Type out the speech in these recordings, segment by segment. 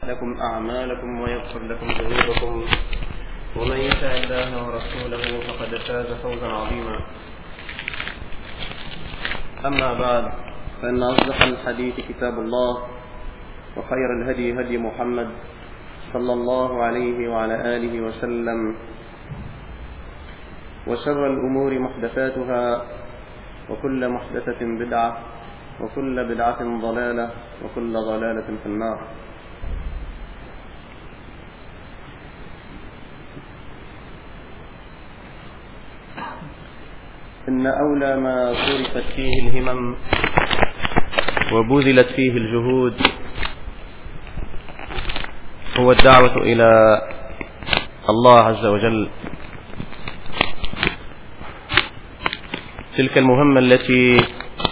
لكم أعمالكم ويغفر لكم ذنوبكم، ومن يطع الله ورسوله فقد فاز فوزا عظيما. أما بعد، فإن أصدق الحديث كتاب الله، وخير الهدي هدي محمد صلى الله عليه وعلى آله وسلم، وشر الأمور محدثاتها، وكل محدثة بدعة، وكل بدعة ضلالة، وكل ضلالة في النار. إن أولى ما صرفت فيه الهمم وبذلت فيه الجهود هو الدعوة إلى الله عز وجل. تلك المهمة التي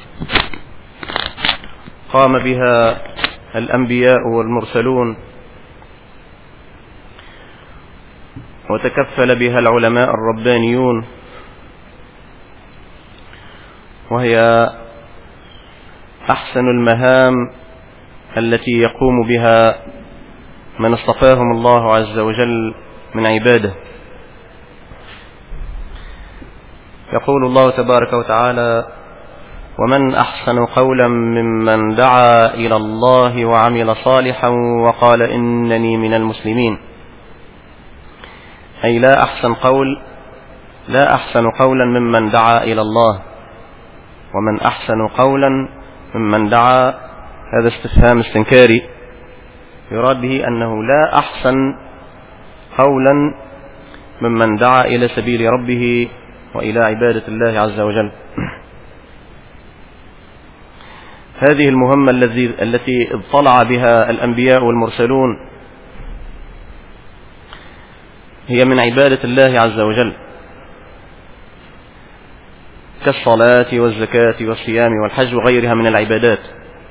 قام بها الأنبياء والمرسلون، وتكفل بها العلماء الربانيون، وهي أحسن المهام التي يقوم بها من اصطفاهم الله عز وجل من عباده. يقول الله تبارك وتعالى: ومن أحسن قولا ممن دعا إلى الله وعمل صالحا وقال إنني من المسلمين. أي لا أحسن قولا ممن دعا إلى الله. ومن أحسن قولا ممن دعا، هذا استفهام استنكاري، يراد به أنه لا أحسن قولا ممن دعا إلى سبيل ربه وإلى عبادة الله عز وجل. هذه المهمة التي اطلع بها الأنبياء والمرسلون هي من عبادة الله عز وجل، كالصلاة والزكاة والصيام والحج وغيرها من العبادات،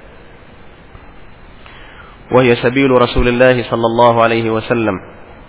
وهي سبيل رسول الله صلى الله عليه وسلم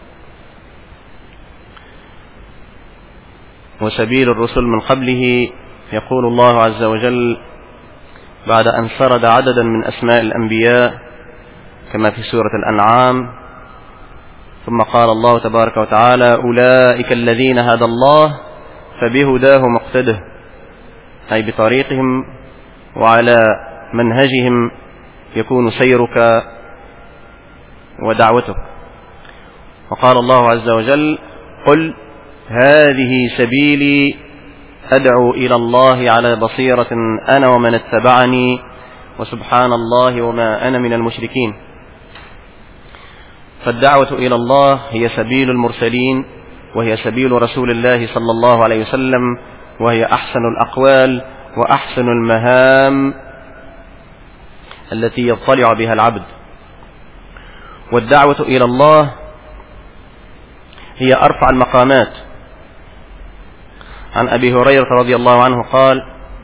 وسبيل الرسل من قبله. يقول الله عز وجل بعد أن سرد عددا من أسماء الأنبياء كما في سورة الأنعام، ثم قال الله تبارك وتعالى: أولئك الذين هدى الله فبهداه مقتده، أي بطريقهم وعلى منهجهم يكون سيرك ودعوتك. وقال الله عز وجل: قل هذه سبيلي أدعو إلى الله على بصيرة أنا ومن اتبعني وسبحان الله وما أنا من المشركين. فالدعوة إلى الله هي سبيل المرسلين، وهي سبيل رسول الله صلى الله عليه وسلم، وهي أحسن الأقوال وأحسن المهام التي يطلع بها العبد. والدعوة إلى الله هي أرفع المقامات. عن أبي هريرة رضي الله عنه قال: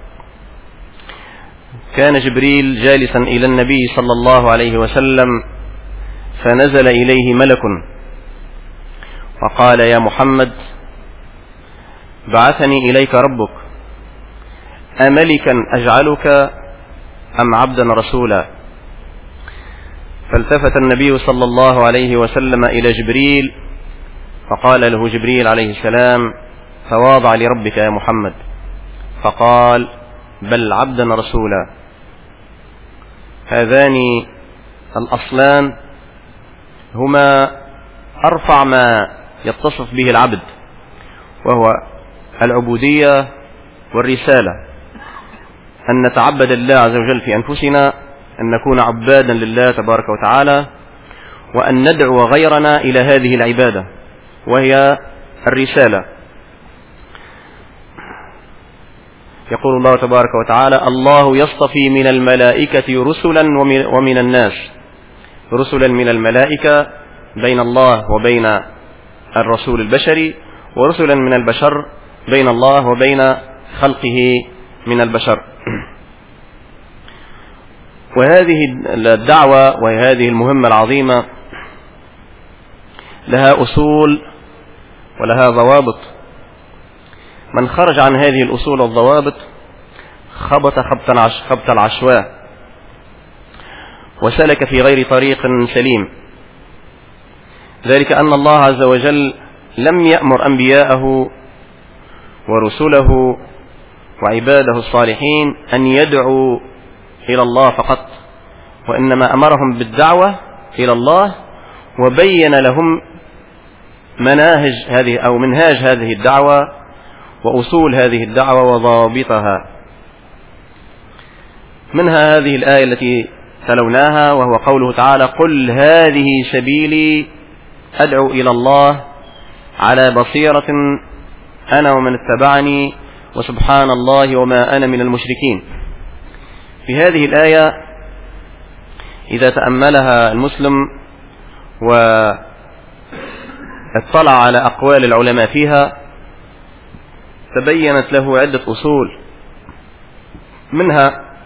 كان جبريل جالسا إلى النبي صلى الله عليه وسلم، فنزل إليه ملك وقال: يا محمد، بعثني إليك ربك، أملكا أجعلك أم عبدا رسولا؟ فالتفت النبي صلى الله عليه وسلم إلى جبريل، فقال له جبريل عليه السلام: تواضع لربك يا محمد. فقال: بل عبدا رسولا. هذان الأصلان هما أرفع ما يتصف به العبد، وهو العبودية والرسالة، أن نتعبد الله عز وجل في أنفسنا، أن نكون عبادا لله تبارك وتعالى، وأن ندعو غيرنا إلى هذه العبادة وهي الرسالة. يقول الله تبارك وتعالى: الله يصطفي من الملائكة رسلا ومن الناس. رسلا من الملائكة بين الله وبين الرسول البشري، ورسلا من البشر بين الله وبين خلقه من البشر. وهذه الدعوة وهذه المهمة العظيمة لها أصول ولها ضوابط. من خرج عن هذه الأصول والضوابط خبط خبط العشواء، وسلك في غير طريق سليم. ذلك أن الله عز وجل لم يأمر أنبياءه ورسله وعباده الصالحين أن يدعوا إلى الله فقط، وإنما أمرهم بالدعوة إلى الله، وبين لهم منهاج هذه الدعوة وأصول هذه الدعوة وضوابطها. منها هذه الآية التي تلوناها، وهو قوله تعالى: قل هذه سبيلي أدعو إلى الله على بصيرة أنا ومن اتبعني وسبحان الله وما أنا من المشركين. في هذه الآية إذا تأملها المسلم واطلع على أقوال العلماء فيها تبينت له عدة أصول. منها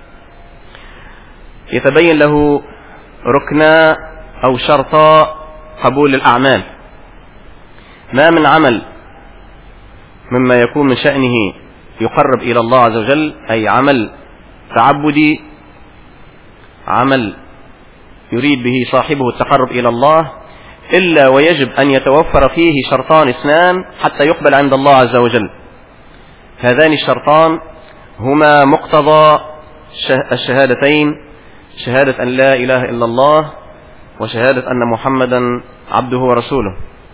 يتبين له ركنا أو شرطا قبول الأعمال. ما من عمل مما يكون من شأنه يقرب إلى الله عز وجل، أي عمل تعبدي، عمل يريد به صاحبه التقرب إلى الله، إلا ويجب أن يتوفر فيه شرطان اثنان حتى يقبل عند الله عز وجل. هذان الشرطان هما مقتضى الشهادتين: شهادة أن لا إله إلا الله، وشهادة أن محمدا عبده ورسوله،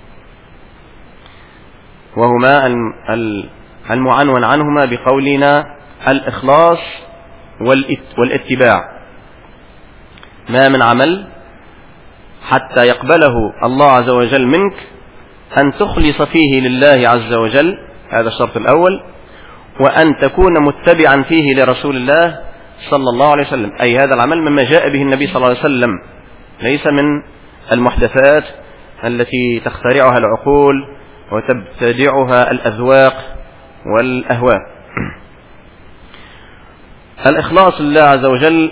وهما المعنون عنهما بقولنا الإخلاص والاتباع. ما من عمل حتى يقبله الله عز وجل منك أن تخلص فيه لله عز وجل، هذا الشرط الأول، وأن تكون متبعا فيه لرسول الله صلى الله عليه وسلم، أي هذا العمل مما جاء به النبي صلى الله عليه وسلم، ليس من المحدثات التي تخترعها العقول وتبتدعها الأذواق والأهواء. الإخلاص لله عز وجل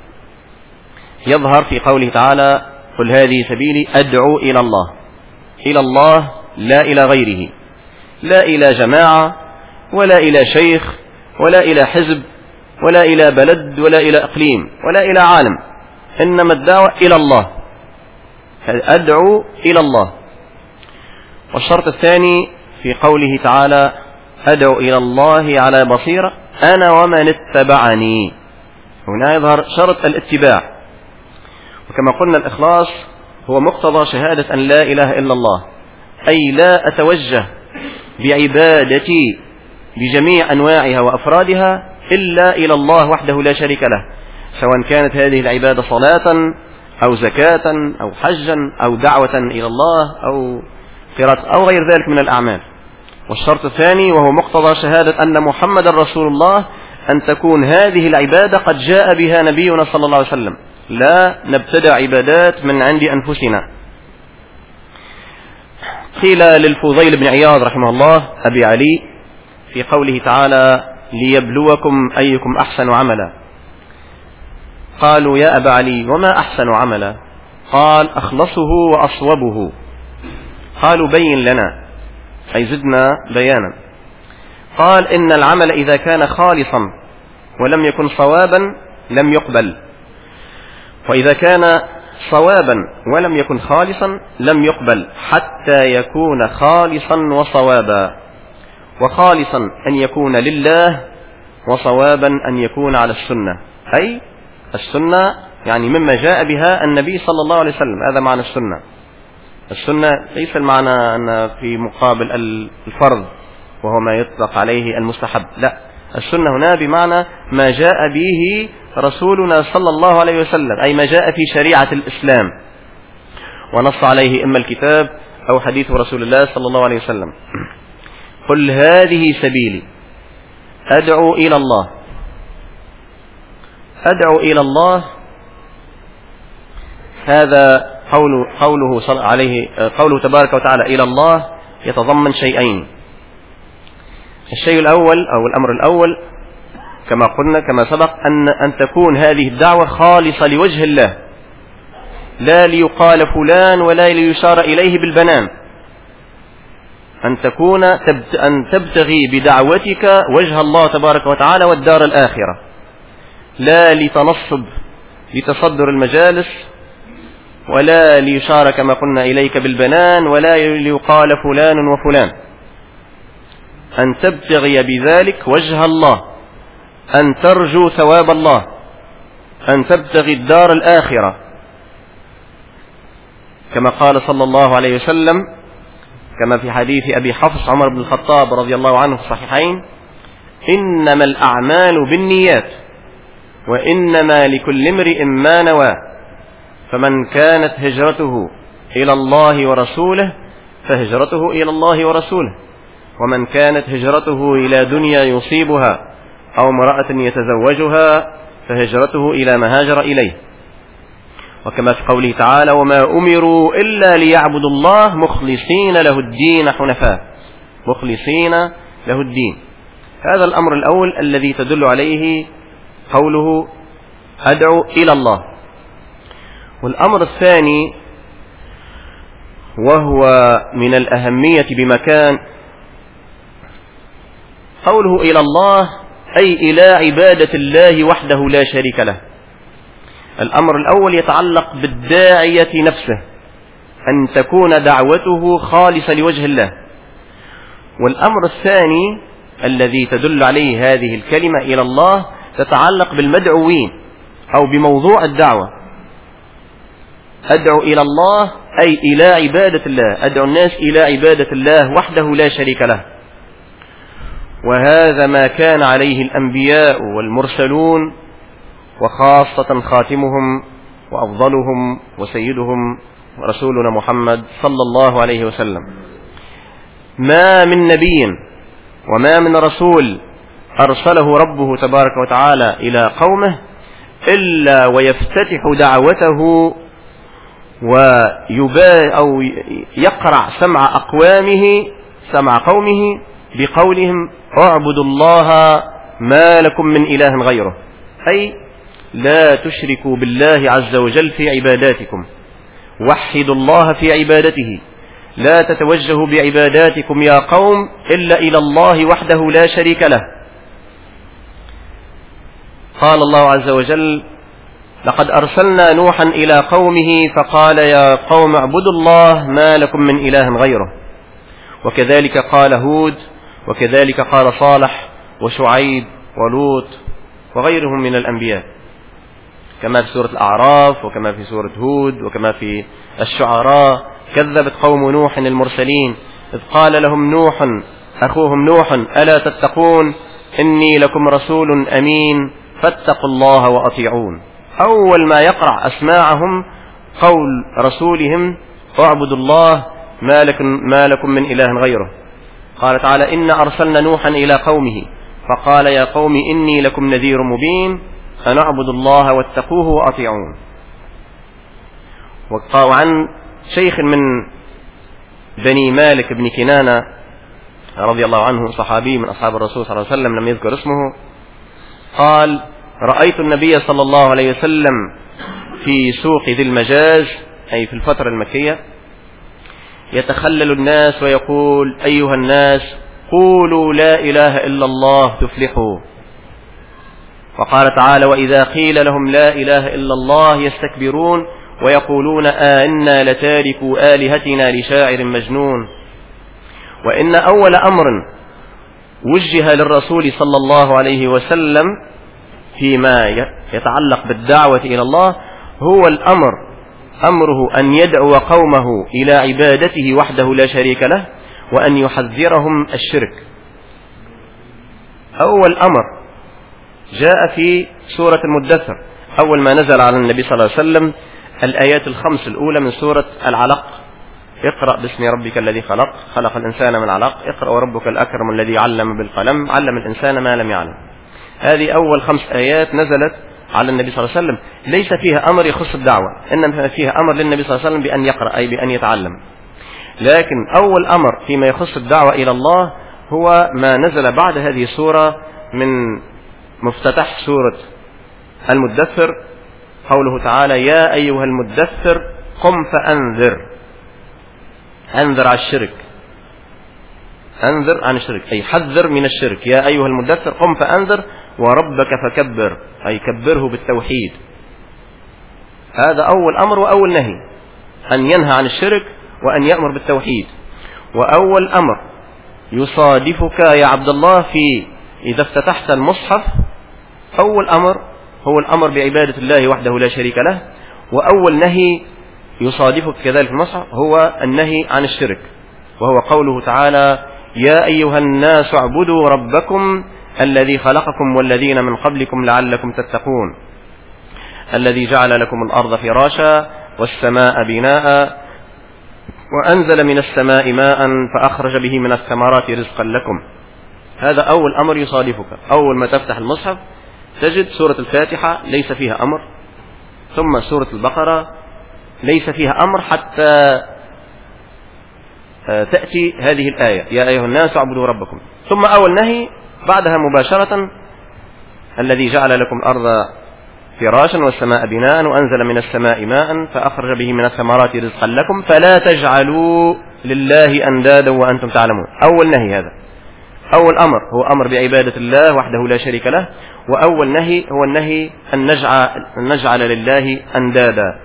يظهر في قوله تعالى: قل هذه سبيلي أدعو إلى الله. إلى الله، لا إلى غيره، لا إلى جماعة ولا إلى شيخ ولا إلى حزب ولا إلى بلد ولا إلى إقليم ولا إلى عالم، إنما الدعوة إلى الله. أدعو إلى الله. والشرط الثاني في قوله تعالى: أدعو إلى الله على بصيرة أنا ومن اتبعني. هنا يظهر شرط الاتباع. وكما قلنا الإخلاص هو مقتضى شهادة أن لا إله إلا الله، أي لا أتوجه بعبادتي بجميع أنواعها وأفرادها إلا إلى الله وحده لا شريك له، سواء كانت هذه العبادة صلاة أو زكاة أو حجا أو دعوة إلى الله أو قراءة أو غير ذلك من الأعمال. والشرط الثاني وهو مقتضى شهادة أن محمد رسول الله، أن تكون هذه العبادة قد جاء بها نبينا صلى الله عليه وسلم، لا نبتدع عبادات من عند أنفسنا. قيل للفضيل بن عياض رحمه الله أبي علي في قوله تعالى: ليبلوكم أيكم أحسن عملا. قالوا: يا أبا علي وما أحسن عملا؟ قال: أخلصه وأصوبه. قالوا: بين لنا، أي زدنا بيانا. قال: إن العمل إذا كان خالصا ولم يكن صوابا لم يقبل، وإذا كان صوابا ولم يكن خالصا لم يقبل، حتى يكون خالصا وصوابا. وخالصا أن يكون لله، وصوابا أن يكون على السنة، أي السنة يعني مما جاء بها النبي صلى الله عليه وسلم، هذا معنى السنة. السنة ليس المعنى أن في مقابل الفرض وهو ما يطلق عليه المستحب، لا، السنة هنا بمعنى ما جاء به رسولنا صلى الله عليه وسلم، أي ما جاء في شريعة الإسلام ونص عليه إما الكتاب أو حديث رسول الله صلى الله عليه وسلم. قل هذه سبيلي أدعو إلى الله. أدعو إلى الله، هذا قوله تبارك وتعالى إلى الله يتضمن شيئين. الشيء الأول أو الأمر الأول كما قلنا كما سبق أن تكون هذه الدعوة خالصة لوجه الله، لا ليقال فلان ولا ليشار إليه بالبنان، أن تبتغي بدعوتك وجه الله تبارك وتعالى والدار الآخرة، لا لتنصب لتصدر المجالس ولا ليشار كما قلنا إليك بالبنان، ولا ليقال فلان وفلان. أن تبتغي بذلك وجه الله، أن ترجو ثواب الله، أن تبتغي الدار الآخرة، كما قال صلى الله عليه وسلم كما في حديث أبي حفص عمر بن الخطاب رضي الله عنه في الصحيحين: إنما الأعمال بالنيات وإنما لكل امرئ ما نوى، فمن كانت هجرته إلى الله ورسوله فهجرته إلى الله ورسوله، ومن كانت هجرته إلى دنيا يصيبها أو امرأة يتزوجها فهجرته إلى ما هاجر إليه. وكما في قوله تعالى: وما أمروا إلا ليعبدوا الله مخلصين له الدين حنفاء، مخلصين له الدين. هذا الأمر الأول الذي تدل عليه قوله أدعو إلى الله. والأمر الثاني وهو من الأهمية بمكان، قوله إلى الله أي إلى عبادة الله وحده لا شريك له. الأمر الأول يتعلق بالداعية نفسه، أن تكون دعوته خالصة لوجه الله. والأمر الثاني الذي تدل عليه هذه الكلمة إلى الله تتعلق بالمدعوين أو بموضوع الدعوة. أدعو إلى الله أي إلى عبادة الله، أدعو الناس إلى عبادة الله وحده لا شريك له. وهذا ما كان عليه الأنبياء والمرسلون، وخاصة خاتمهم وأفضلهم وسيدهم رسولنا محمد صلى الله عليه وسلم. ما من نبي وما من رسول أرسله ربه تبارك وتعالى إلى قومه إلا ويفتتح دعوته أو يقرع سمع قومه بقولهم: اعبدوا الله ما لكم من إله غيره، أي لا تشركوا بالله عز وجل في عباداتكم، وحدوا الله في عبادته، لا تتوجهوا بعباداتكم يا قوم إلا إلى الله وحده لا شريك له. قال الله عز وجل: لقد أرسلنا نوحا إلى قومه فقال يا قوم اعبدوا الله ما لكم من إله غيره. وكذلك قال هود، وكذلك قال صالح وشعيب ولوط وغيرهم من الأنبياء، كما في سورة الأعراف وكما في سورة هود وكما في الشعراء. كذبت قوم نوح المرسلين إذ قال لهم نوح أخوهم نوح ألا تتقون إني لكم رسول أمين فاتقوا الله وأطيعون. أول ما يقرع أسماعهم قول رسولهم: اعبدوا الله ما لكم من إله غيره. قال تعالى: إن أرسلنا نوحا إلى قومه فقال يا قوم إني لكم نذير مبين أن اعبدوا الله واتقوه وأطيعون. وعن شيخ من بني مالك بن كنانة رضي الله عنه، صحابي من أصحاب الرسول صلى الله عليه وسلم لم يذكر اسمه، قال: رأيت النبي صلى الله عليه وسلم في سوق ذي المجاز، أي في الفترة المكية، يتخلل الناس ويقول: أيها الناس قولوا لا إله إلا الله تفلحوا. وقال تعالى: وإذا قيل لهم لا إله إلا الله يستكبرون ويقولون إنا لتاركوا آلهتنا لشاعر مجنون. وإن أول أمر وجه للرسول صلى الله عليه وسلم فيما يتعلق بالدعوة إلى الله هو أمره أن يدعو قومه إلى عبادته وحده لا شريك له، وأن يحذرهم الشرك. أول أمر جاء في سورة المدثر، أول ما نزل على النبي صلى الله عليه وسلم الآيات الخمس الأولى من سورة العلق: اقرأ باسم ربك الذي خلق، خلق الإنسان من علق، اقرأ وربك الأكرم الذي علم بالقلم، علم الإنسان ما لم يعلم. هذه أول 5 آيات نزلت على النبي صلى الله عليه وسلم، ليس فيها أمر يخص الدعوة، إنما فيها أمر للنبي صلى الله عليه وسلم بأن يقرأ، أي بأن يتعلم. لكن أول أمر فيما يخص الدعوة إلى الله هو ما نزل بعد هذه السورة من مفتتح سورة المدثر، قوله تعالى: يا أيها المدثر قم فأنذر. أنذر عن الشرك، أنذر عن الشرك أي حذر من الشرك. يا أيها المدثر قم فأنذر وربك فكبر، أي كبره بالتوحيد. هذا أول أمر وأول نهي. أن ينهى عن الشرك وأن يأمر بالتوحيد. وأول أمر يصادفك يا عبد الله إذا افتتحت المصحف، أول أمر هو الأمر بعبادة الله وحده لا شريك له، وأول نهي يصادفك كذلك في المصحف هو النهي عن الشرك، وهو قوله تعالى: يا أيها الناس اعبدوا ربكم الذي خلقكم والذين من قبلكم لعلكم تتقون، الذي جعل لكم الأرض فراشا والسماء بناء وأنزل من السماء ماء فأخرج به من الثمرات رزقا لكم. هذا أول أمر يصادفك. أول ما تفتح المصحف تجد سورة الفاتحة ليس فيها أمر، ثم سورة البقرة ليس فيها أمر، حتى تأتي هذه الآية: يا أيها الناس اعبدوا ربكم. ثم أول نهي بعدها مباشرة: الذي جعل لكم الأرض فراشا والسماء بناء وأنزل من السماء ماء فأخرج به من الثمرات رزقا لكم فلا تجعلوا لله أندادا وأنتم تعلمون. أول نهي هذا. أول أمر هو أمر بعبادة الله وحده لا شريك له، وأول نهي هو النهي أن نجعل لله أندادا.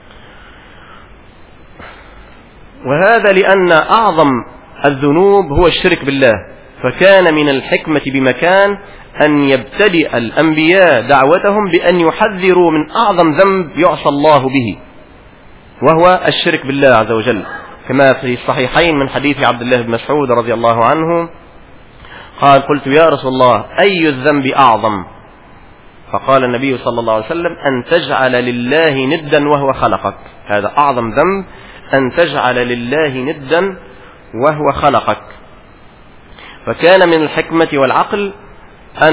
وهذا لأن أعظم الذنوب هو الشرك بالله، فكان من الحكمة بمكان أن يبتدئ الأنبياء دعوتهم بأن يحذروا من أعظم ذنب يعصى الله به، وهو الشرك بالله عز وجل، كما في الصحيحين من حديث عبد الله بن مسعود رضي الله عنه قال: قلت يا رسول الله أي الذنب أعظم؟ فقال النبي صلى الله عليه وسلم: أن تجعل لله ندا وهو خلقك. هذا أعظم ذنب، أن تجعل لله ندا وهو خلقك. فكان من الحكمة والعقل أن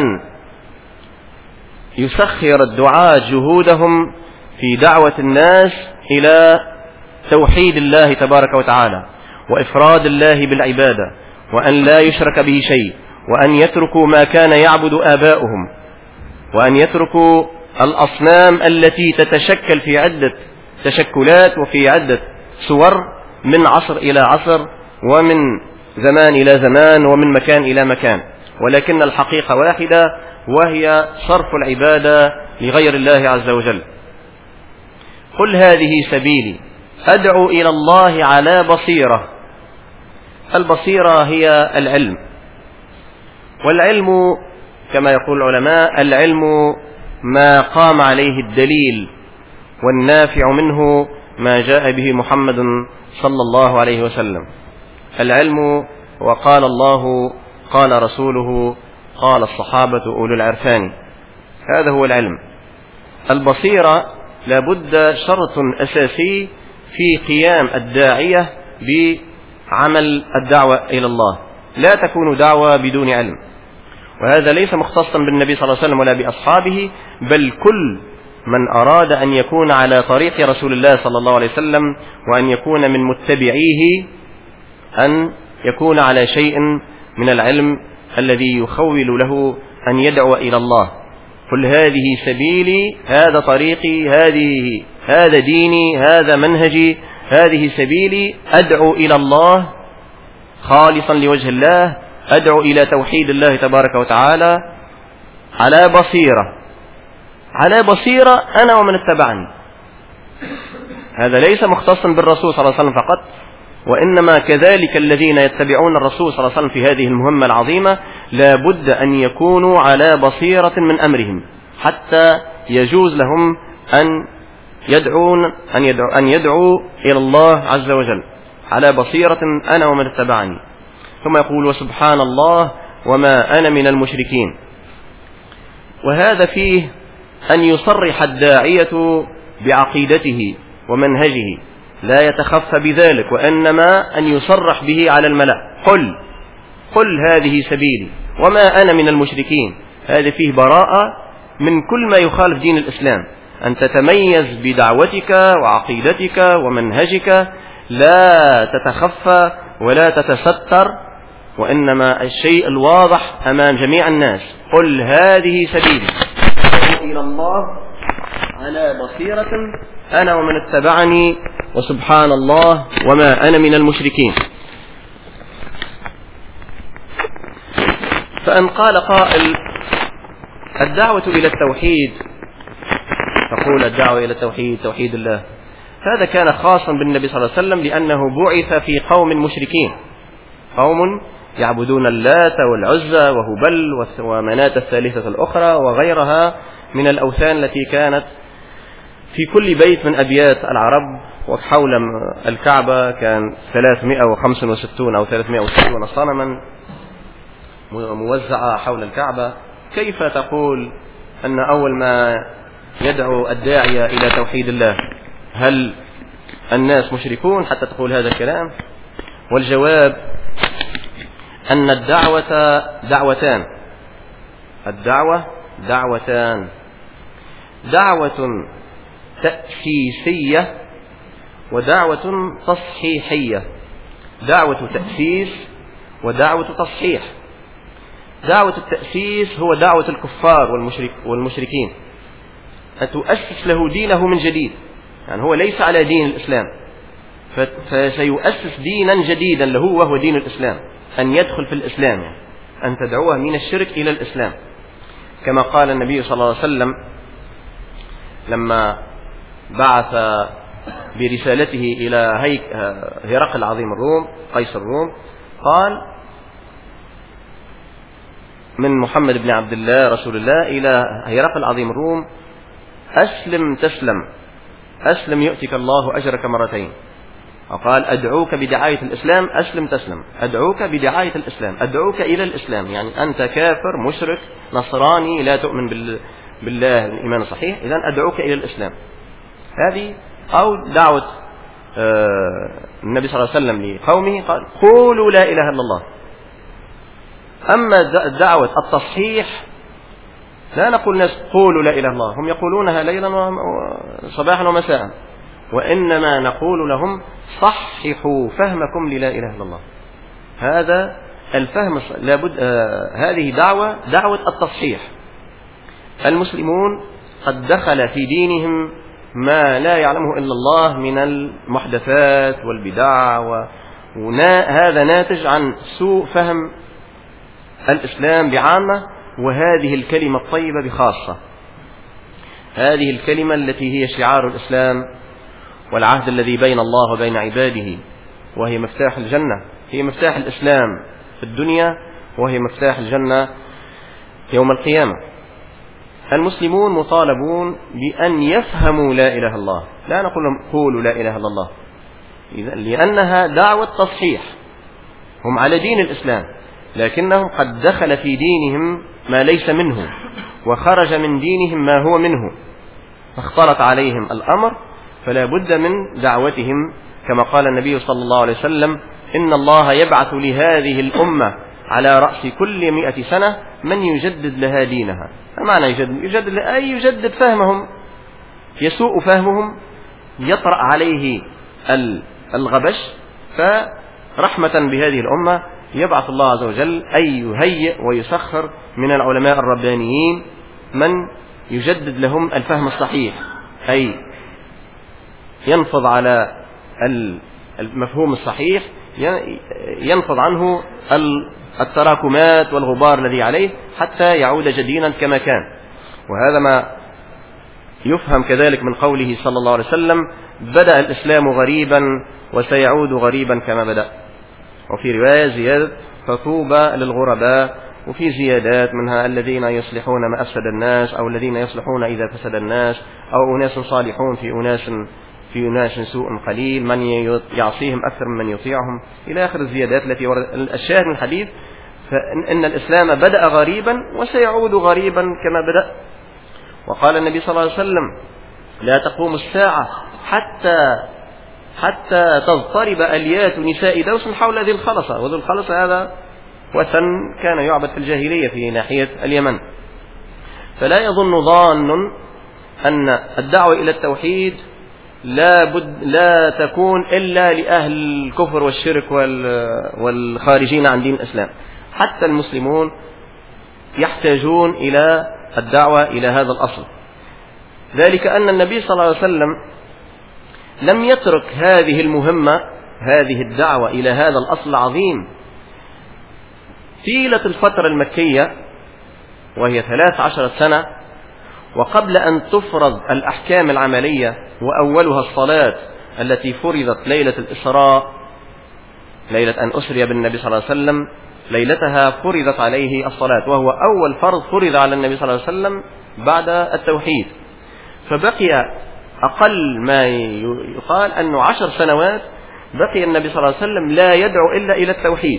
يسخر الدعاة جهودهم في دعوة الناس إلى توحيد الله تبارك وتعالى وإفراد الله بالعبادة، وأن لا يشرك به شيء، وأن يتركوا ما كان يعبد آباؤهم، وأن يتركوا الأصنام التي تتشكل في عدة تشكلات وفي عدة صور من عصر إلى عصر ومن زمان إلى زمان ومن مكان إلى مكان، ولكن الحقيقة واحدة، وهي صرف العبادة لغير الله عز وجل. قل هذه سبيلي أدعو إلى الله على بصيرة. البصيرة هي العلم، والعلم كما يقول العلماء: العلم ما قام عليه الدليل، والنافع منه ما جاء به محمد صلى الله عليه وسلم. العلم وقال الله قال رسوله قال الصحابة أولو العرفان، هذا هو العلم. البصيرة لابد شرط أساسي في قيام الداعية بعمل الدعوة إلى الله، لا تكون دعوة بدون علم. وهذا ليس مختصا بالنبي صلى الله عليه وسلم ولا بأصحابه، بل كل من أراد أن يكون على طريق رسول الله صلى الله عليه وسلم وأن يكون من متبعيه، أن يكون على شيء من العلم الذي يخول له أن يدعو إلى الله. قل هذه سبيلي، هذا طريقي، هذا ديني، هذا منهجي، هذه سبيلي، أدعو إلى الله خالصا لوجه الله، أدعو إلى توحيد الله تبارك وتعالى على بصيرة. على بصيرة أنا ومن اتبعني. هذا ليس مختصا بالرسول صلى الله عليه وسلم فقط، وإنما كذلك الذين يتبعون الرسول صلى الله عليه وسلم في هذه المهمة العظيمة لا بد أن يكونوا على بصيرة من أمرهم، حتى يجوز لهم أن يدعوا إلى الله عز وجل على بصيرة أنا ومن اتبعني. ثم يقول: وسبحان الله وما أنا من المشركين. وهذا فيه أن يصرح الداعية بعقيدته ومنهجه، لا يتخفى بذلك، وإنما أن يصرح به على الملأ: قل هذه سبيلي وما أنا من المشركين. هذا فيه براءة من كل ما يخالف دين الإسلام، أن تتميز بدعوتك وعقيدتك ومنهجك، لا تتخفى ولا تتستر، وإنما الشيء الواضح أمام جميع الناس: قل هذه سبيلي إلى الله على بصيرة أنا ومن اتبعني وسبحان الله وما أنا من المشركين. فأن قال قائل: الدعوة إلى التوحيد، تقول الدعوة إلى التوحيد، توحيد الله، هذا كان خاصا بالنبي صلى الله عليه وسلم لأنه بعث في قوم مشركين، قوم يعبدون اللات والعزى وهبل ومناة الثالثة الأخرى وغيرها من الأوثان التي كانت في كل بيت من أبيات العرب. وحول الكعبة كان 365 أو 360 صنما موزعة حول الكعبة. كيف تقول أن أول ما يدعو الداعية إلى توحيد الله هل الناس مشركون حتى تقول هذا الكلام؟ والجواب أن الدعوة دعوتان، الدعوة دعوتان، دعوة تأسيسية ودعوة تصحيحية، دعوة تأسيس ودعوة تصحيح. دعوة التأسيس هو دعوة الكفار والمشركين، فتؤسس له دينه من جديد، يعني هو ليس على دين الإسلام فسيؤسس دينا جديدا له وهو دين الإسلام، أن يدخل في الإسلام، يعني أن تدعوه من الشرك إلى الإسلام، كما قال النبي صلى الله عليه وسلم لما بعث برسالته إلى هرقل عظيم الروم قيصر الروم، قال من محمد بن عبد الله رسول الله إلى هرقل عظيم الروم: أسلم تسلم، أسلم يؤتك الله أجرك مرتين. وقال: أدعوك بدعاية الإسلام، أسلم تسلم، أدعوك بدعاية الإسلام، أدعوك إلى الإسلام، يعني أنت كافر مشرك نصراني لا تؤمن بالله الإيمان الصحيح، إذن أدعوك إلى الإسلام. هذه أو دعوة النبي صلى الله عليه وسلم لقومه، قال: قولوا لا إله إلا الله. أما دعوة التصحيح لا نقول الناس قولوا لا إله إلا الله، هم يقولونها ليلا وصباحا ومساء، وإنما نقول لهم صححوا فهمكم للا إله إلا الله. هذا الفهم لابد. هذه دعوة التصحيح. المسلمون قد دخل في دينهم ما لا يعلمه إلا الله من المحدثات والبدع، وهذا ناتج عن سوء فهم الإسلام بعامة، وهذه الكلمة الطيبة بخاصة، هذه الكلمة التي هي شعار الإسلام والعهد الذي بين الله وبين عباده، وهي مفتاح الجنة، هي مفتاح الإسلام في الدنيا، وهي مفتاح الجنة يوم القيامة. المسلمون مطالبون بأن يفهموا لا إله إلا الله، لا نقول لهم قولوا لا إله إلا الله، لأنها دعوة تصحيح. هم على دين الإسلام لكنهم قد دخل في دينهم ما ليس منه، وخرج من دينهم ما هو منه، فاختلط عليهم الأمر، فلا بد من دعوتهم. كما قال النبي صلى الله عليه وسلم: إن الله يبعث لهذه الأمة على رأس كل 100 سنة من يجدد لها دينها. فمعنى يجدد فهمهم، يسوء فهمهم، يطرأ عليه الغبش، فرحمة بهذه الأمة يبعث الله عز وجل أي يهيئ ويسخر من العلماء الربانيين من يجدد لهم الفهم الصحيح، أي ينفض على المفهوم الصحيح، ينفض عنه التراكمات والغبار الذي عليه حتى يعود جديدا كما كان. وهذا ما يفهم كذلك من قوله صلى الله عليه وسلم: بدأ الإسلام غريبا وسيعود غريبا كما بدأ. وفي رواية زيادة: فطوبى للغرباء. وفي زيادات منها: الذين يصلحون ما أفسد الناس، أو الذين يصلحون إذا فسد الناس، أو أناس صالحون في أناس سوء قليل، من يعصيهم أكثر من يطيعهم، إلى آخر الزيادات التي ورد. الشاهد من الحديث فإن الإسلام بدأ غريبا وسيعود غريبا كما بدأ. وقال النبي صلى الله عليه وسلم: لا تقوم الساعة حتى تضطرب أليات نساء دوس حول ذي الخلصة. وذو الخلصة هذا وثن كان يعبد في الجاهلية في ناحية اليمن. فلا يظن ظان أن الدعوة إلى التوحيد لا تكون إلا لأهل الكفر والشرك والخارجين عن دين الإسلام. حتى المسلمون يحتاجون إلى الدعوة إلى هذا الأصل، ذلك أن النبي صلى الله عليه وسلم لم يترك هذه المهمة، هذه الدعوة إلى هذا الأصل العظيم طيلة الفترة المكية، وهي 13 سنة، وقبل أن تفرض الأحكام العملية وأولها الصلاة التي فرضت ليلة الإسراء، ليلة أن أسري بالنبي صلى الله عليه وسلم، ليلتها فرضت عليه الصلاة، وهو أول فرض فرض على النبي صلى الله عليه وسلم بعد التوحيد. فبقي أقل ما يقال أنه 10 سنوات بقي النبي صلى الله عليه وسلم لا يدعو إلا إلى التوحيد،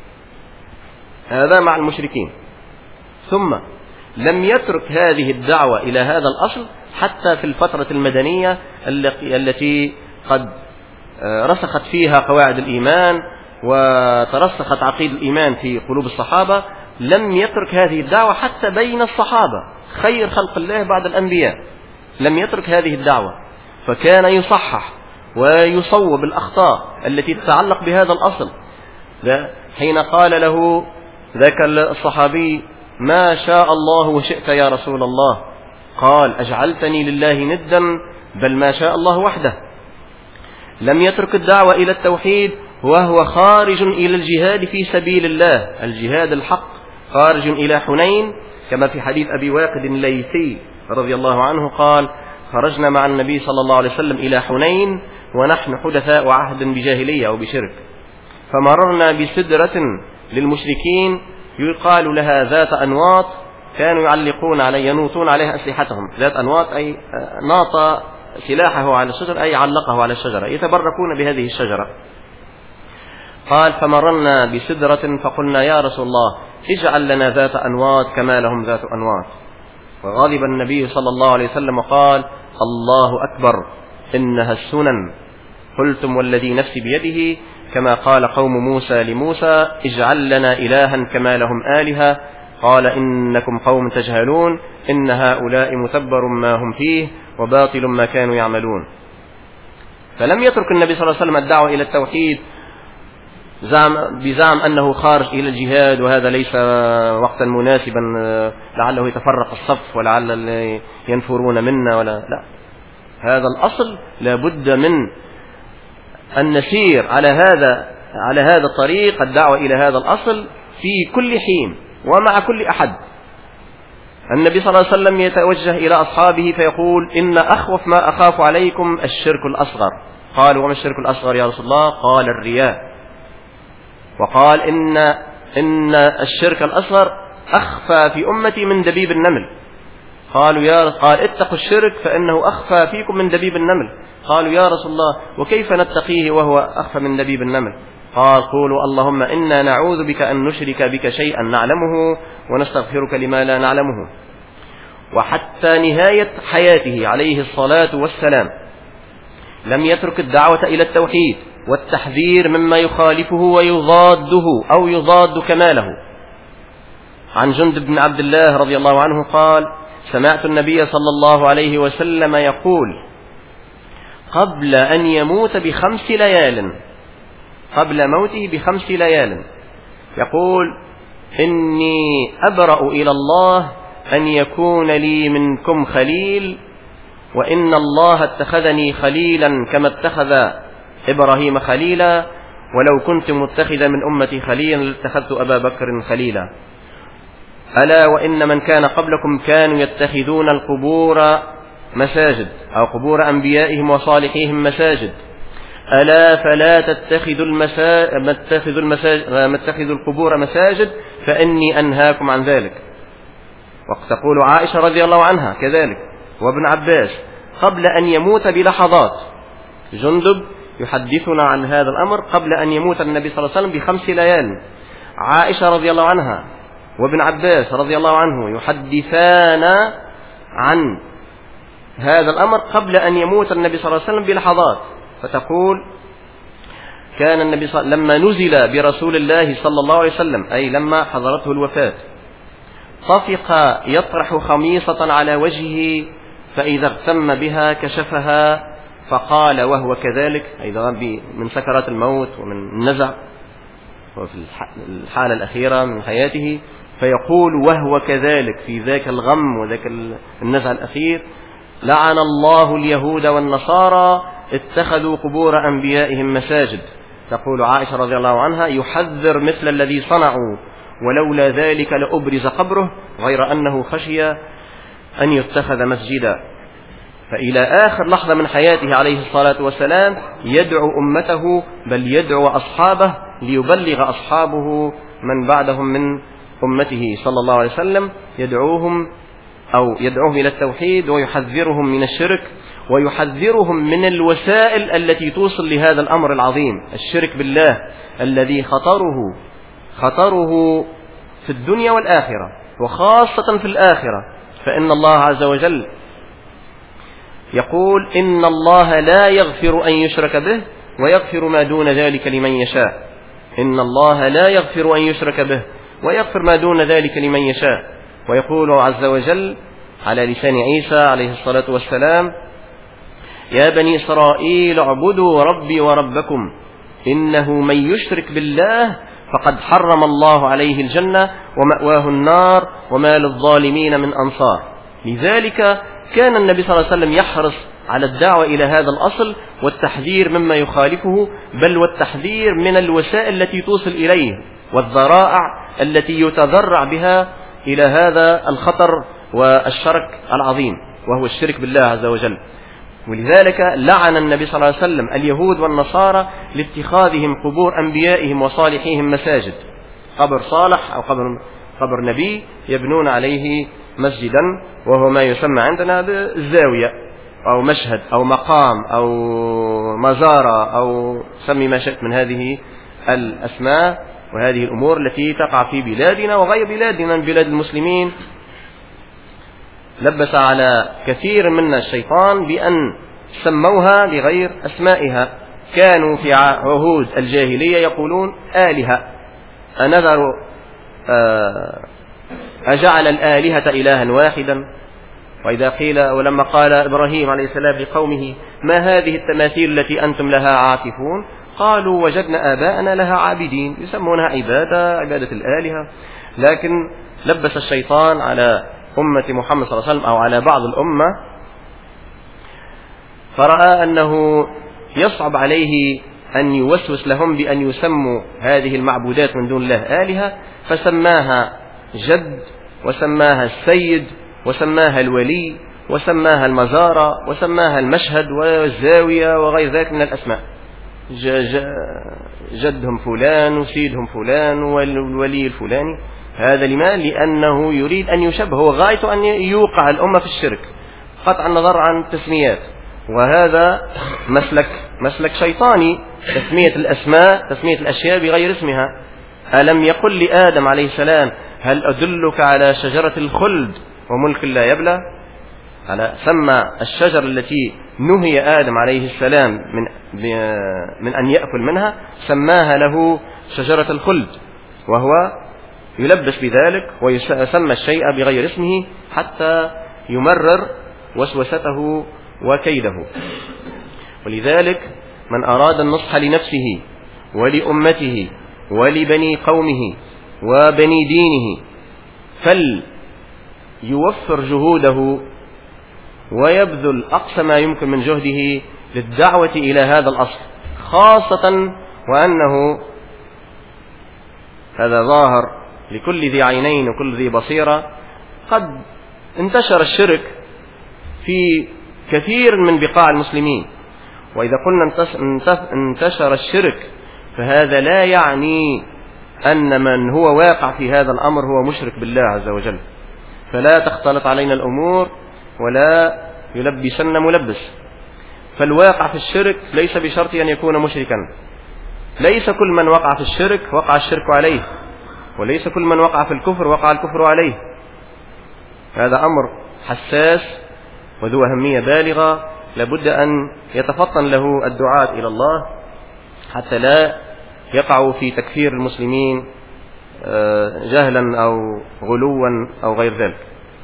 هذا مع المشركين. ثم لم يترك هذه الدعوة إلى هذا الأصل حتى في الفترة المدنية التي قد رسخت فيها قواعد الإيمان وترسخت عقيدة الإيمان في قلوب الصحابة. لم يترك هذه الدعوة حتى بين الصحابة، خير خلق الله بعد الأنبياء، لم يترك هذه الدعوة، فكان يصحح ويصوب الأخطاء التي تتعلق بهذا الأصل. حين قال له ذاك الصحابي: ما شاء الله وشئت يا رسول الله، قال: أجعلتني لله ندا، بل ما شاء الله وحده. لم يترك الدعوة إلى التوحيد وهو خارج إلى الجهاد في سبيل الله، الجهاد الحق، خارج إلى حنين، كما في حديث أبي واقد الليثي رضي الله عنه قال: خرجنا مع النبي صلى الله عليه وسلم إلى حنين ونحن حدثاء عهد بجاهلية أو بشرك، فمررنا بسدرة للمشركين يقال لها ذات أنواط، كانوا يعلقون عليها، ينوطون عليها أسلحتهم. ذات أنواط أي ناط سلاحه على الشجر، أي علقه على الشجرة، يتبركون بهذه الشجرة. قال: فمررنا بسدرة فقلنا: يا رسول الله اجعل لنا ذات أنواط كما لهم ذات أنواط. وغضب النبي صلى الله عليه وسلم وقال: الله أكبر، إنها السنن. قلتم والذي نفسي بيده، كما قال قوم موسى لموسى: اجعل لنا إلها كما لهم آلهة. قال: إنكم قوم تجهلون، إن هؤلاء متبر ما هم فيه وباطل ما كانوا يعملون. فلم يترك النبي صلى الله عليه وسلم الدعوة إلى التوحيد بزعم أنه خارج إلى الجهاد وهذا ليس وقتا مناسبا لعله يتفرق الصف ولعل ينفرون منا، ولا لا، هذا الأصل لابد من أن نسير على هذا الطريق، الدعوة إلى هذا الأصل في كل حين ومع كل أحد. النبي صلى الله عليه وسلم يتوجه إلى أصحابه فيقول: إن أخوف ما أخاف عليكم الشرك الأصغر. قالوا: وما الشرك الأصغر يا رسول الله؟ قال: الرياء. وقال: إن الشرك الأصغر أخفى في أمتي من دبيب النمل. قالوا: قال: اتقوا الشرك فإنه أخفى فيكم من دبيب النمل. قالوا: يا رسول الله وكيف نتقيه وهو أخفى من دبيب النمل؟ قال: قولوا: اللهم إنا نعوذ بك أن نشرك بك شيئا نعلمه ونستغفرك لما لا نعلمه. وحتى نهاية حياته عليه الصلاة والسلام لم يترك الدعوة إلى التوحيد والتحذير مما يخالفه ويضاده أو يضاد كماله. عن جندب بن عبد الله رضي الله عنه قال: سمعت النبي صلى الله عليه وسلم يقول قبل أن يموت ب5 ليال، قبل موته ب5 ليال، يقول: إني أبرأ إلى الله أن يكون لي منكم خليل، وإن الله اتخذني خليلا كما اتخذ إبراهيم خليلا، ولو كنت متخذا من أمتي خليلا لاتخذت أبا بكر خليلا. ألا وإن من كان قبلكم كانوا يتخذون القبور مساجد، أو قبور أنبيائهم وصالحيهم مساجد، ألا فلا تتخذوا القبور مساجد فإني أنهاكم عن ذلك. وتقول عائشة رضي الله عنها كذلك، وابن عباس قبل أن يموت بلحظات. جندب يحدثنا عن هذا الأمر قبل أن يموت النبي صلى الله عليه وسلم ب5 ليال. عائشة رضي الله عنها وابن عباس رضي الله عنه يحدثان عن هذا الأمر قبل أن يموت النبي صلى الله عليه وسلم بلحظات. فتقول: كان النبي لما نزل برسول الله صلى الله عليه وسلم، أي لما حضرته الوفاة، طفق يطرح خميصة على وجهه، فإذا اغتم بها كشفها، فقال وهو كذلك، أيضا من سكرات الموت ومن النزع وفي الحالة الأخيرة من حياته، فيقول وهو كذلك في ذاك الغم وذاك النزع الأخير: لعن الله اليهود والنصارى اتخذوا قبور أنبيائهم مساجد. تقول عائشة رضي الله عنها: يحذر مثل الذي صنعوا، ولولا ذلك لأبرز قبره، غير أنه خشي أن يتخذ مسجدا. فإلى آخر لحظة من حياته عليه الصلاة والسلام يدعو أمته، بل يدعو أصحابه ليبلغ أصحابه من بعدهم من أمته صلى الله عليه وسلم، يدعوهم إلى التوحيد، ويحذرهم من الشرك، ويحذرهم من الوسائل التي توصل لهذا الأمر العظيم، الشرك بالله الذي خطره في الدنيا والآخرة، وخاصة في الآخرة. فإن الله عز وجل يقول: إن الله لا يغفر أن يشرك به ويغفر ما دون ذلك لمن يشاء. إن الله لا يغفر أن يشرك به ويغفر ما دون ذلك لمن يشاء. ويقول عز وجل على لسان عيسى عليه الصلاة والسلام: يا بني إسرائيل اعبدوا ربي وربكم إنه من يشرك بالله فقد حرم الله عليه الجنة ومأواه النار وما للظالمين من أنصار. لذلك كان النبي صلى الله عليه وسلم يحرص على الدعوة إلى هذا الأصل والتحذير مما يخالفه، بل والتحذير من الوسائل التي توصل إليه والذرائع التي يتذرع بها إلى هذا الخطر والشرك العظيم، وهو الشرك بالله عز وجل. ولذلك لعن النبي صلى الله عليه وسلم اليهود والنصارى لاتخاذهم قبور أنبيائهم وصالحيهم مساجد، قبر صالح أو قبر نبي يبنون عليه مسجدا، وهو ما يسمى عندنا بالزاوية أو مشهد أو مقام أو مزارة أو سمي ما شئت من هذه الأسماء وهذه الأمور التي تقع في بلادنا وغير بلادنا من بلاد المسلمين. لبس على كثير منا الشيطان بأن سموها بغير أسمائها. كانوا في عهود الجاهلية يقولون آلهة، أنذر أجعل الآلهة إلها واحدا. وإذا قيل ولما قال إبراهيم عليه السلام لقومه: ما هذه التماثيل التي أنتم لها عاكفون؟ قالوا: وجدنا آباءنا لها عابدين. يسمونها عبادة الآلهة. لكن لبس الشيطان على أمة محمد صلى الله عليه وسلم أو على بعض الأمة، فرأى أنه يصعب عليه أن يوسوس لهم بأن يسموا هذه المعبودات من دون الله آلهة، فسماها جد، وسماها السيد، وسماها الولي، وسماها المزارة، وسماها المشهد والزاوية وغير ذلك من الأسماء. جدهم فلان وسيدهم فلان والولي الفلاني. هذا لما؟ لأنه يريد أن يشبه، هو غايته أن يوقع الأمة في الشرك قطع النظر عن التسميات. وهذا مسلك شيطاني، تسمية الأسماء، تسمية الأشياء بغير اسمها. ألم يقل لآدم عليه السلام: هل أدلك على شجرة الخلد وملك لا يبلى؟ سمى الشجر التي نهي آدم عليه السلام من أن يأكل منها، سماها له شجرة الخلد، وهو يلبس بذلك ويسمى الشيء بغير اسمه حتى يمرر وسوسته وكيده. ولذلك من أراد النصح لنفسه ولأمته ولبني قومه وبني دينه فليوفر جهوده ويبذل أقصى ما يمكن من جهده للدعوة إلى هذا الأصل، خاصة وأنه هذا ظاهر لكل ذي عينين وكل ذي بصيرة. قد انتشر الشرك في كثير من بقاع المسلمين، وإذا قلنا انتشر الشرك فهذا لا يعني أن من هو واقع في هذا الأمر هو مشرك بالله عز وجل. فلا تختلط علينا الأمور ولا يلبسن ملبس. فالواقع في الشرك ليس بشرط أن يكون مشركا. ليس كل من وقع في الشرك وقع الشرك عليه، وليس كل من وقع في الكفر وقع الكفر عليه. هذا أمر حساس وذو أهمية بالغة، لابد أن يتفطن له الدعاة إلى الله حتى لا يقعوا في تكفير المسلمين جهلا أو غلوا أو غير ذلك.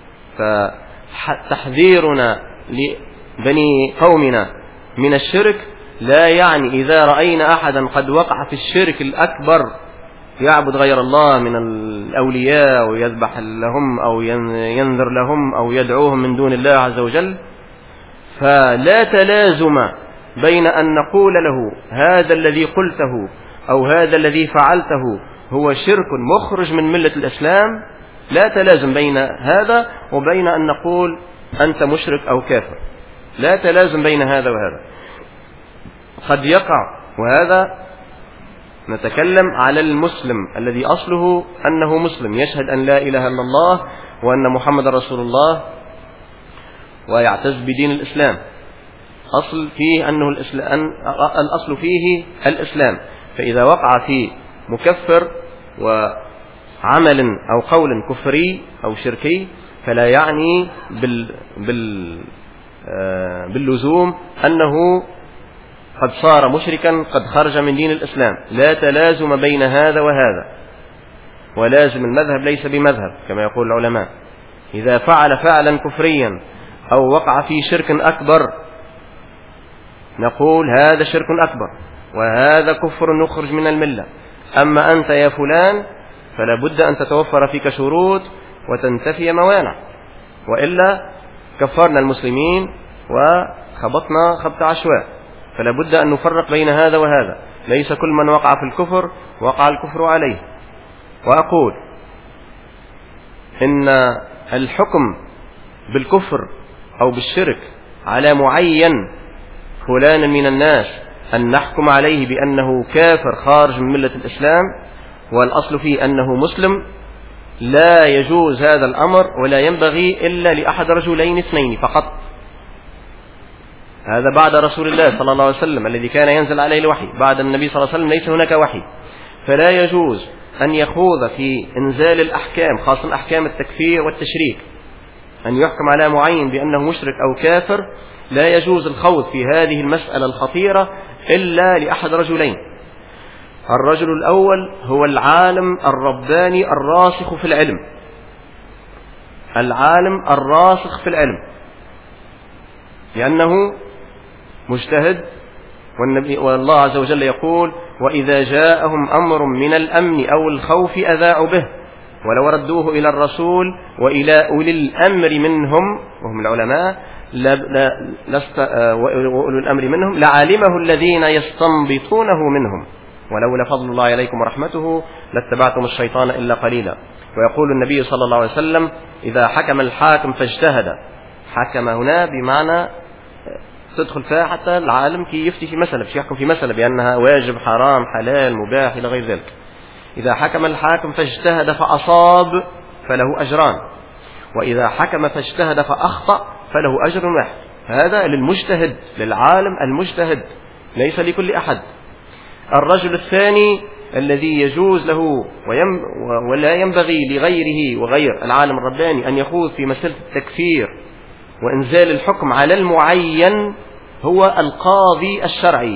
فتحذيرنا لبني قومنا من الشرك لا يعني إذا رأينا أحدا قد وقع في الشرك الأكبر يعبد غير الله من الأولياء ويذبح لهم أو ينذر لهم أو يدعوهم من دون الله عز وجل، فلا تلازم بين أن نقول له هذا الذي قلته أو هذا الذي فعلته هو شرك مخرج من ملة الإسلام. لا تلازم بين هذا وبين أن نقول أنت مشرك أو كافر. لا تلازم بين هذا وهذا. قد يقع، وهذا نتكلم على المسلم الذي أصله أنه مسلم يشهد أن لا إله إلا الله وأن محمد رسول الله ويعتز بدين الإسلام، أصل فيه أنه الأصل فيه الإسلام. فإذا وقع في مكفر وعمل أو قول كفري أو شركي فلا يعني باللزوم أنه قد صار مشركا قد خرج من دين الإسلام. لا تلازم بين هذا وهذا، ولازم المذهب ليس بمذهب كما يقول العلماء. إذا فعل فعلا كفريا أو وقع في شرك أكبر نقول هذا شرك أكبر وهذا كفر نخرج من الملة. أما أنت يا فلان فلا بد أن تتوفر فيك شروط وتنتفي موانع، وإلا كفرنا المسلمين وخبطنا خبط عشواء. فلا بد أن نفرق بين هذا وهذا، ليس كل من وقع في الكفر وقع الكفر عليه. وأقول إن الحكم بالكفر أو بالشرك على معين فلان من الناس أن نحكم عليه بأنه كافر خارج من ملة الإسلام والأصل فيه أنه مسلم، لا يجوز هذا الأمر ولا ينبغي إلا لأحد رجلين اثنين فقط. هذا بعد رسول الله صلى الله عليه وسلم الذي كان ينزل عليه الوحي. بعد النبي صلى الله عليه وسلم ليس هناك وحي، فلا يجوز أن يخوض في إنزال الأحكام، خاصة أحكام التكفير والتشريك، أن يحكم على معين بأنه مشرك أو كافر. لا يجوز الخوض في هذه المسألة الخطيرة إلا لأحد رجلين. الرجل الأول هو العالم الرباني الراسخ في العلم، العالم الراسخ في العلم، لأنه مجتهد، والله عز وجل يقول: وإذا جاءهم أمر من الأمن أو الخوف أذاعوا به ولو ردوه إلى الرسول وإلى أولي الأمر منهم، وهم العلماء، وأولي الأمر منهم لعلمه الذين يستنبطونه منهم ولولا فضل الله عليكم ورحمته لاتبعتم الشيطان إلا قليلا. ويقول النبي صلى الله عليه وسلم: إذا حكم الحاكم فاجتهد. حكم هنا بمعنى تدخل فيها حتى العالم كي يفتي في مسألة، في يحكم في مسألة بأنها واجب حرام حلال مباح إلى غير ذلك. إذا حكم الحاكم فاجتهد فأصاب فله أجران، وإذا حكم فاجتهد فأخطأ فله أجر واحد. هذا للمجتهد، للعالم المجتهد، ليس لكل أحد. الرجل الثاني الذي يجوز له ولا ينبغي لغيره وغير العالم الرباني أن يخوض في مسألة التكفير وإنزال الحكم على المعين هو القاضي الشرعي،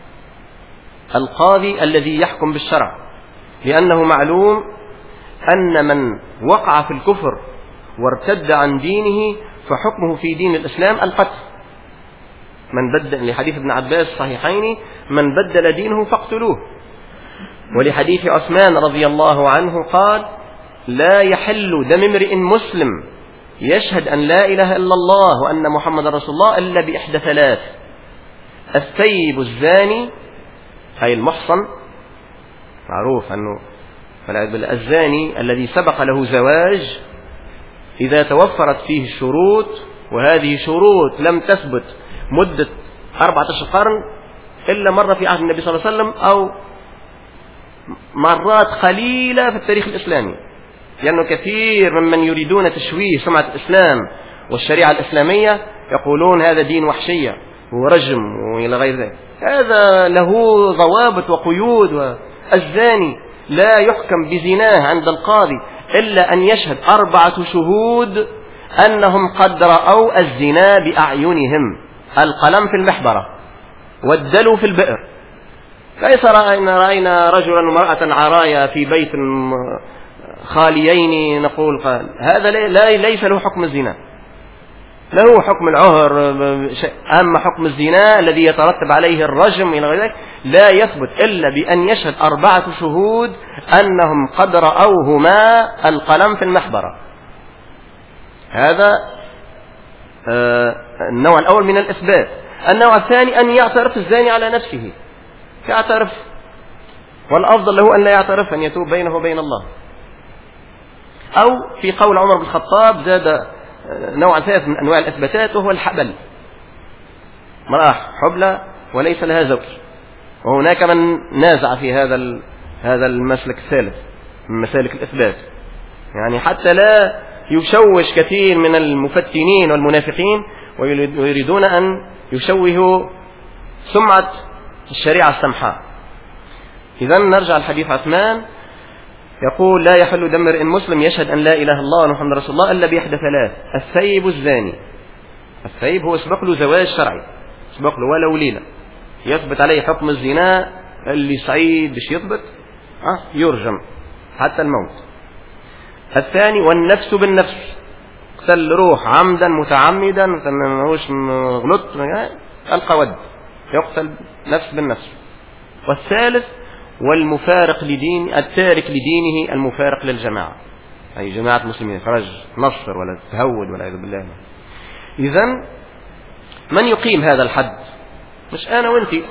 القاضي الذي يحكم بالشرع، لأنه معلوم أن من وقع في الكفر وارتد عن دينه فحكمه في دين الإسلام القتل. من بدل، لحديث ابن عباس الصحيحين: من بدل دينه فاقتلوه. ولحديث عثمان رضي الله عنه قال: لا يحل دم امرئ مسلم يشهد أن لا إله إلا الله وأن محمد رسول الله إلا بإحدى ثلاث: الثيب الزاني، أي المحصن، معروف أنه الزاني الذي سبق له زواج إذا توفرت فيه الشروط، وهذه شروط لم تثبت مدة 14 قرن إلا مرة في عهد النبي صلى الله عليه وسلم أو مرات قليلة في التاريخ الإسلامي، لأنه كثير ممن يريدون تشويه سمعة الإسلام والشريعة الإسلامية يقولون هذا دين وحشية ورجم وإلى غير ذلك. هذا له ضوابط وقيود. والزاني لا يحكم بزناه عند القاضي إلا أن يشهد 4 شهود أنهم قد رأوا الزنا بأعينهم، القلم في المحبرة والدلو في البئر. ليس رأينا رجلا ومرأة عرايا في بيت خاليين نقول قال هذا ليس له حكم الزنا، له حكم العهر. أما حكم الزنا الذي يترتب عليه الرجم إلى غير ذلك لا يثبت إلا بأن يشهد 4 شهود أنهم قد رأوهما القلم في المحبرة. هذا النوع الأول من الإثبات. النوع الثاني أن يعترف الزاني على نفسه، يعترف، والأفضل له أن لا يعترف، أن يتوب بينه وبين الله. أو في قول عمر بن الخطاب زاد نوع ثالث من أنواع الإثباتات وهو الحبل. امرأة حبلى وليس لها زوج. وهناك من نازع في هذا المسلك الثالث من مسالك الإثبات، يعني حتى لا يشوش كثير من المفتنين والمنافقين ويريدون أن يشوهوا سمعة الشريعة السمحاء. إذن نرجع الحديث عثمان يقول: لا يحل دم امرئ مسلم يشهد أن لا إله إلا الله ومحمد رسول الله إلا بإحدى ثلاث: الثيب الزاني. الثيب هو يسبق له زواج شرعي، يسبق له ولو ليلة، يثبت عليه حكم الزنا، اللي سعيد بش يثبت يرجم حتى الموت. الثاني: والنفس بالنفس، قتل روح عمدا متعمدا ماهوش غلط القود، يقتل نفس بالنفس. والثالث: والمفارق لدين، التارك لدينه المفارق للجماعة، أي جماعة المسلمين، خرج نصر ولا تهود ولا يعوذ بالله. إذن من يقيم هذا الحد؟ مش أنا وأنتي.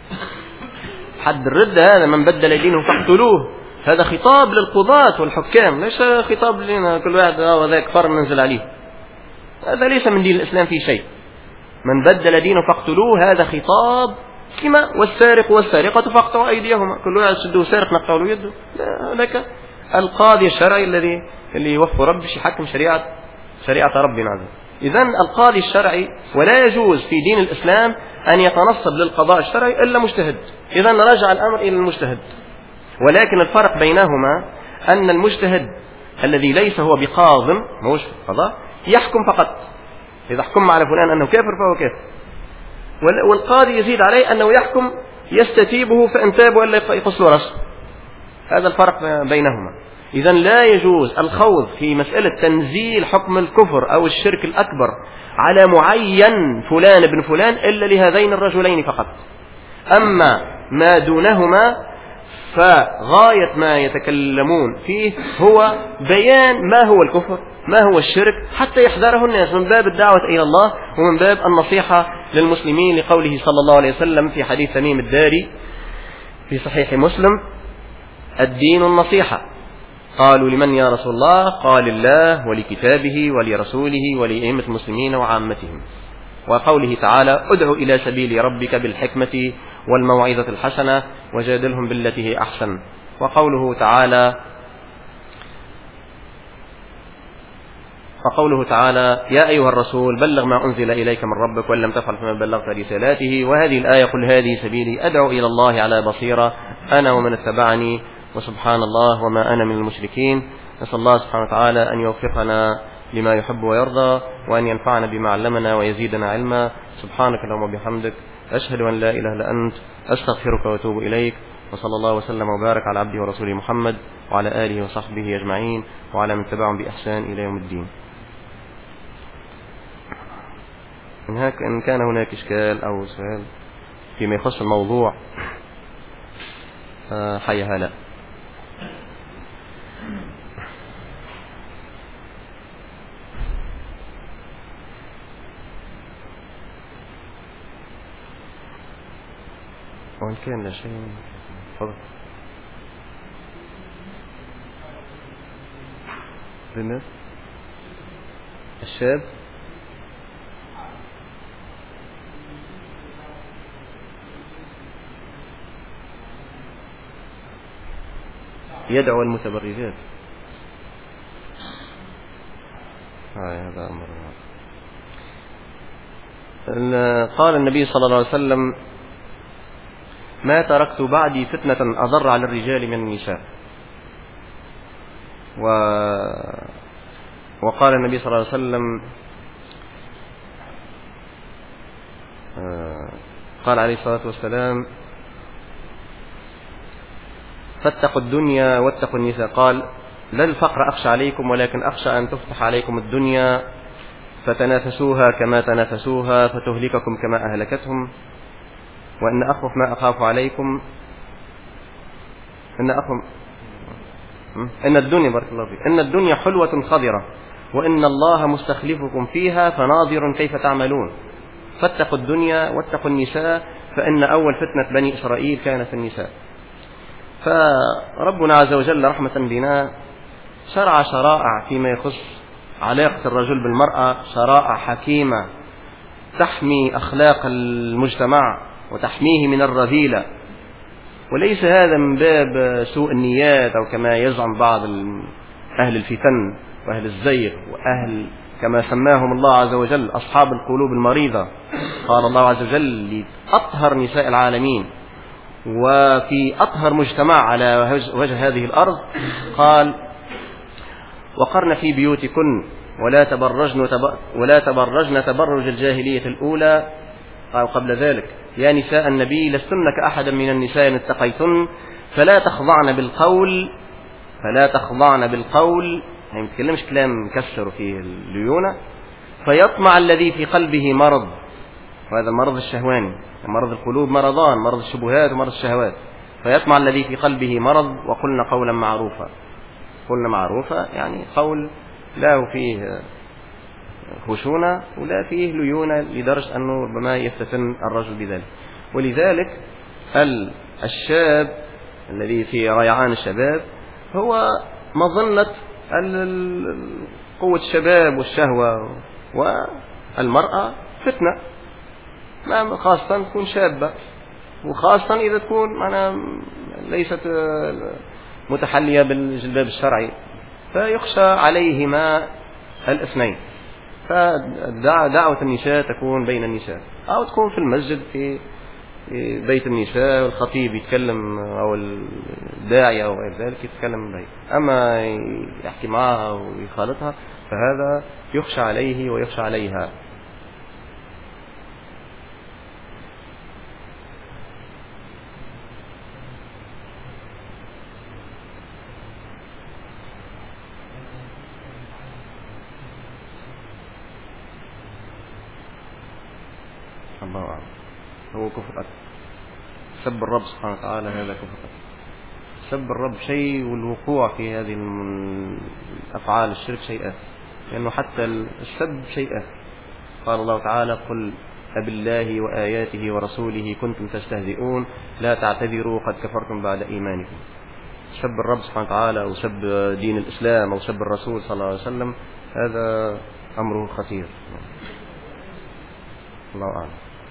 حد الردة هذا من بدل دينه فاقتلوه، هذا خطاب للقضاة والحكام، ليس خطاب لنا كل واحد وذا كفر ننزل عليه. هذا ليس من دين الإسلام في شيء. من بدل دينه فاقتلوه هذا خطاب كما والسارق والسارقة فاقطعوا أيديهما، كل واحد شدوه سارق نقطعوا له يده. هذاك القاضي الشرعي اللي يوفر رب يحكم شريعة ربنا عز وجل. إذن القاضي الشرعي ولا يجوز في دين الإسلام أن يتنصب للقضاء الشرعي إلا مجتهد. إذن رجع الأمر إلى المجتهد، ولكن الفرق بينهما أن المجتهد الذي ليس هو بقاض موش في القضاء يحكم فقط، إذا حكم على فلان أنه كافر فهو كافر، والقاضي يزيد عليه أنه يحكم يستتيبه فإن تاب وإلا يقص له رأسه. هذا الفرق بينهما. إذن لا يجوز الخوض في مسألة تنزيل حكم الكفر أو الشرك الأكبر على معين فلان ابن فلان إلا لهذين الرجلين فقط. أما ما دونهما فغاية ما يتكلمون فيه هو بيان ما هو الكفر، ما هو الشرك، حتى يحذره الناس من باب الدعوة إلى الله ومن باب النصيحة للمسلمين، لقوله صلى الله عليه وسلم في حديث تميم الداري في صحيح مسلم: الدين النصيحة. قالوا: لمن يا رسول الله؟ قال: الله ولكتابه ولرسوله ولأئمة المسلمين وعامتهم. وقوله تعالى: ادع إلى سبيل ربك بالحكمة والموعظة الحسنة وجادلهم بالتي هي أحسن. وقوله تعالى: يا أيها الرسول بلغ ما أنزل إليك من ربك وإن لم تفعل فما بلغت رسالاته. وهذه الآية: قل هذه سبيلي أدعو إلى الله على بصيرة أنا ومن اتبعني وسبحان الله وما أنا من المشركين. نسأل الله سبحانه وتعالى أن يوفقنا لما يحب ويرضى، وأن ينفعنا بما علمنا ويزيدنا علما. سبحانك اللهم وبحمدك، أشهد أن لا إله إلا أنت، أستغفرك وأتوب إليك. وصلى الله وسلم وبارك على عبده ورسوله محمد وعلى آله وصحبه أجمعين وعلى من تبعهم بإحسان إلى يوم الدين. إن كان هناك إشكال أو سؤال فيما يخص الموضوع حي هلا. وإن كان لا شيء تفضل. للناس الشاب يدعو المتبرجات. هذا أمر. قال النبي صلى الله عليه وسلم: ما تركت بعدي فتنة أضر على الرجال من النساء. وقال النبي صلى الله عليه وسلم: قال عليه الصلاة والسلام: فاتقوا الدنيا واتقوا النساء. قال: لا الفقر أخشى عليكم ولكن أخشى أن تفتح عليكم الدنيا فتنافسوها كما تنافسوها فتهلككم كما أهلكتهم. وإن أخوف ما أخاف عليكم إن الدنيا بارك الله فيك إن الدنيا حلوة خضرة وإن الله مستخلفكم فيها فناظر كيف تعملون. فاتقوا الدنيا واتقوا النساء فإن أول فتنة بني إسرائيل كانت النساء. فربنا عز وجل رحمة بنا شرع شرائع فيما يخص علاقة الرجل بالمرأة، شرائع حكيمة تحمي أخلاق المجتمع وتحميه من الرذيلة، وليس هذا من باب سوء النيات أو كما يزعم بعض أهل الفتن وأهل الزيغ وأهل كما سماهم الله عز وجل أصحاب القلوب المريضة. قال الله عز وجل لأطهر نساء العالمين وفي أطهر مجتمع على وجه هذه الأرض، قال: وقرن في بيوتكن ولا تبرجن تبرج الجاهلية الأولى، أو قبل ذلك: يا نساء النبي لستن كأحد من النساء إن اتقيتن فلا تخضعن بالقول، يعني ما تتكلمش كلام مكسر فيه الليونة، فيطمع الذي في قلبه مرض، وهذا المرض الشهواني. مرض القلوب مرضان: مرض الشبهات ومرض الشهوات. فيطمع الذي في قلبه مرض وقلنا قولا معروفا. قلنا معروفا يعني قول لا فيه خشونة ولا فيه ليونة لدرجة أنه ربما يفتتن الرجل بذلك. ولذلك الشاب الذي في ريعان الشباب هو مظنة قوة الشباب والشهوة، والمرأة فتنة، خاصة تكون شابة، وخاصة إذا تكون ليست متحلية بالجلباب الشرعي، فيخشى عليهما الاثنين. فدعوة النساء تكون بين النساء، أو تكون في المسجد في بيت النساء والخطيب يتكلم أو الداعية أو غير ذلك يتكلم بيت. أما يحكي معها ويخالطها فهذا يخشى عليه ويخشى عليها. الله أعلم. هو كفر أكبر. سب الرب سبحانه وتعالى هذا كفر أكبر. سب الرب شيء، والوقوع في هذه أفعال الشرك شيء آخر، لأنه حتى السب شيء آخر. قال الله تعالى: قل أبالله وآياته ورسوله كنتم تستهزئون لا تعتذروا قد كفرتم بعد إيمانكم. سب الرب سبحانه وتعالى أو سب دين الإسلام أو سب الرسول صلى الله عليه وسلم هذا أمره خطير. الله أعلم.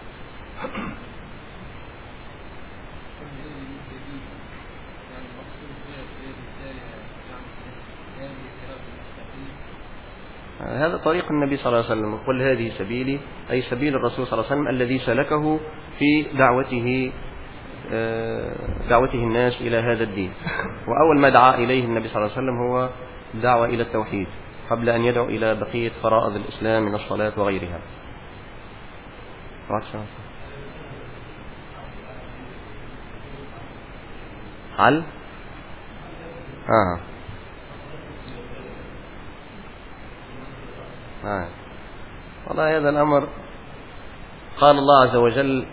هذا طريق النبي صلى الله عليه وسلم. قل هذه سبيلي، أي سبيل الرسول صلى الله عليه وسلم الذي سلكه في دعوته الناس إلى هذا الدين. وأول ما دعا إليه النبي صلى الله عليه وسلم هو دعوة إلى التوحيد قبل أن يدعو إلى بقية فرائض الإسلام من الصلاة وغيرها. هل والله هذا الأمر قال الله عز وجل: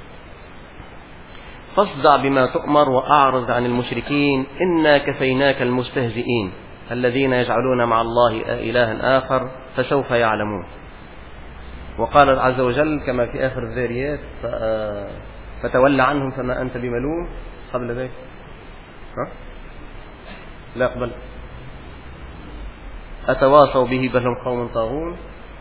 فاصدع بما تؤمر وأعرض عن المشركين إنا كفيناك المستهزئين الذين يجعلون مع الله إلها آخر فسوف يعلمون. وقال عز وجل كما في آخر الذاريات: فتولى عنهم فما أنت بملوم. قبل ذلك لا قبل: أتواصوا به بل هم قوم طاغون.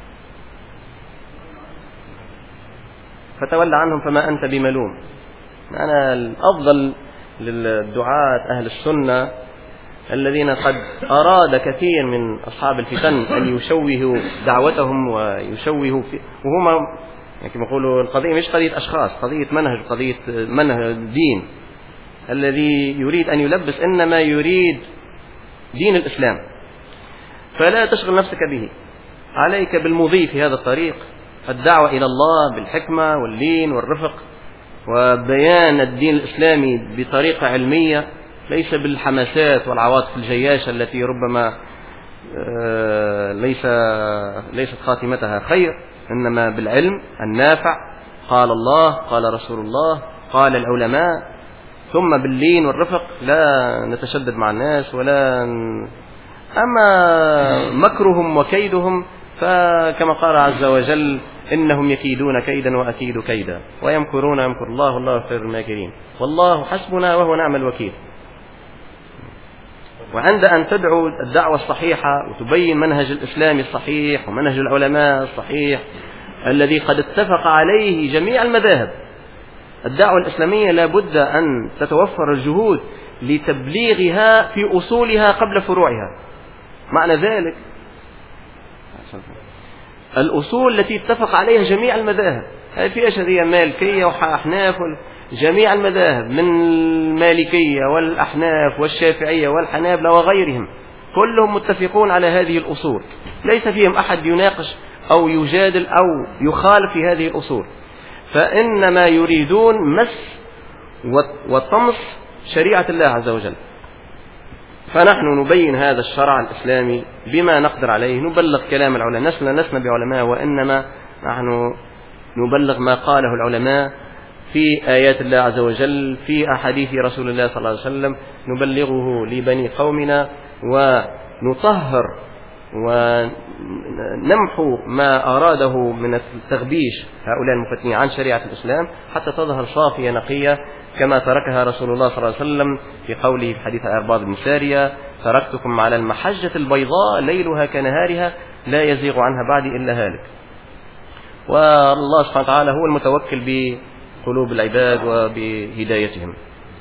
فتولى عنهم فما أنت بملوم. أنا الأفضل للدعاة أهل السنة الذين قد أراد كثير من أصحاب الفتن أن يشوهوا دعوتهم ويشوهوا وهما كما يقولوا القضية مش قضية أشخاص، قضية منهج، قضية منهج دين. الذي يريد أن يلبس إنما يريد دين الإسلام، فلا تشغل نفسك به. عليك بالمضي في هذا الطريق، الدعوة إلى الله بالحكمة واللين والرفق وبيان الدين الإسلامي بطريقة علمية، ليس بالحماسات والعواطف الجياشة التي ربما ليست خاتمتها خير، إنما بالعلم النافع. قال الله، قال رسول الله، قال العلماء، ثم باللين والرفق. لا نتشدد مع الناس أما مكرهم وكيدهم فكما قال عز وجل: إنهم يكيدون كيدا وأكيد كيدا ويمكرون يمكر الله والله خير الماكرين والله حسبنا وهو نعم الوكيل. وعند أن تدعو الدعوة الصحيحة وتبين منهج الإسلام الصحيح ومنهج العلماء الصحيح الذي قد اتفق عليه جميع المذاهب. الدعوة الإسلامية لا بد أن تتوفر الجهود لتبليغها في أصولها قبل فروعها. معنى ذلك الأصول التي اتفق عليها جميع المذاهب، في أشرية مالكية وأحناف، جميع المذاهب من المالكية والأحناف والشافعية والحنابلة وغيرهم كلهم متفقون على هذه الأصول، ليس فيهم أحد يناقش أو يجادل أو يخالف في هذه الأصول، فإنما يريدون مس وطمس شريعة الله عز وجل. فنحن نبين هذا الشرع الإسلامي بما نقدر عليه، نبلغ كلام العلماء، لسنا بعلماء وإنما نحن نبلغ ما قاله العلماء في آيات الله عز وجل، في أحاديث رسول الله صلى الله عليه وسلم، نبلغه لبني قومنا ونطهر ونمحو ما أراده من التغبيش هؤلاء المفتنين عن شريعة الإسلام حتى تظهر صافية نقية كما تركها رسول الله صلى الله عليه وسلم في قوله في حديث أرباض بن سارية: تركتكم على المحجة البيضاء ليلها كنهارها لا يزيغ عنها بعدي إلا هالك. والله سبحانه وتعالى هو المتوكل بقلوب العباد وبهدايتهم.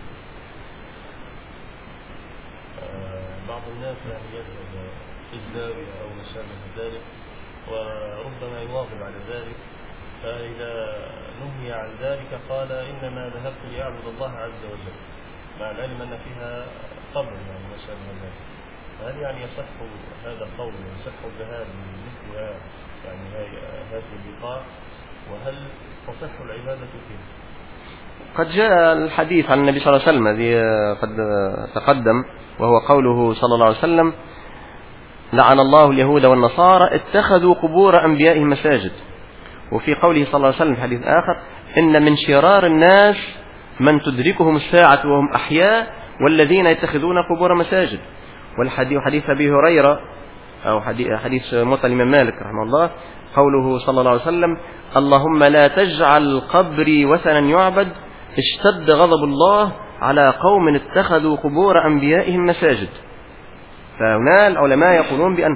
بعض الناس يذهب الزاوية أو ما شابه ذلك وربما يواظب على ذلك، فإذا نهي عن ذلك قال إنما ذهبت لأعبد الله عز وجل، مع العلم أن فيها قبر يعني ما شابه ذلك. فهل يعني يصح هذا القول ويصح الذهاب لمثل يعني هذه اللقاء، وهل تصح العبادة فيه؟ قد جاء الحديث عن النبي صلى الله عليه وسلم الذي قد تقدم، وهو قوله صلى الله عليه وسلم: لعن الله اليهود والنصارى اتخذوا قبور أنبيائهم مساجد. وفي قوله صلى الله عليه وسلم في حديث آخر: إن من شرار الناس من تدركهم الساعة وهم أحياء والذين يتخذون قبور مساجد. والحديث أبي هريرة أو حديث موطأ الإمام مالك رحمه الله، قوله صلى الله عليه وسلم: اللهم لا تجعل قبري وثنا يعبد اشتد غضب الله على قوم اتخذوا قبور أنبيائهم مساجد. فهنا العلماء يقولون بأن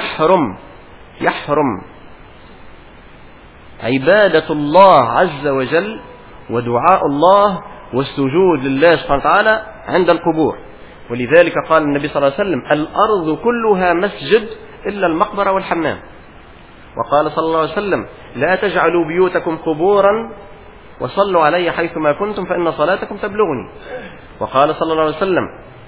يحرم عبادة الله عز وجل ودعاء الله والسجود لله سبحانه وتعالى عند القبور. ولذلك قال النبي صلى الله عليه وسلم: الأرض كلها مسجد إلا المقبرة والحمام. وقال صلى الله عليه وسلم: لا تجعلوا بيوتكم قبورا وصلوا علي حيثما كنتم فإن صلاتكم تبلغني. وقال صلى الله عليه وسلم: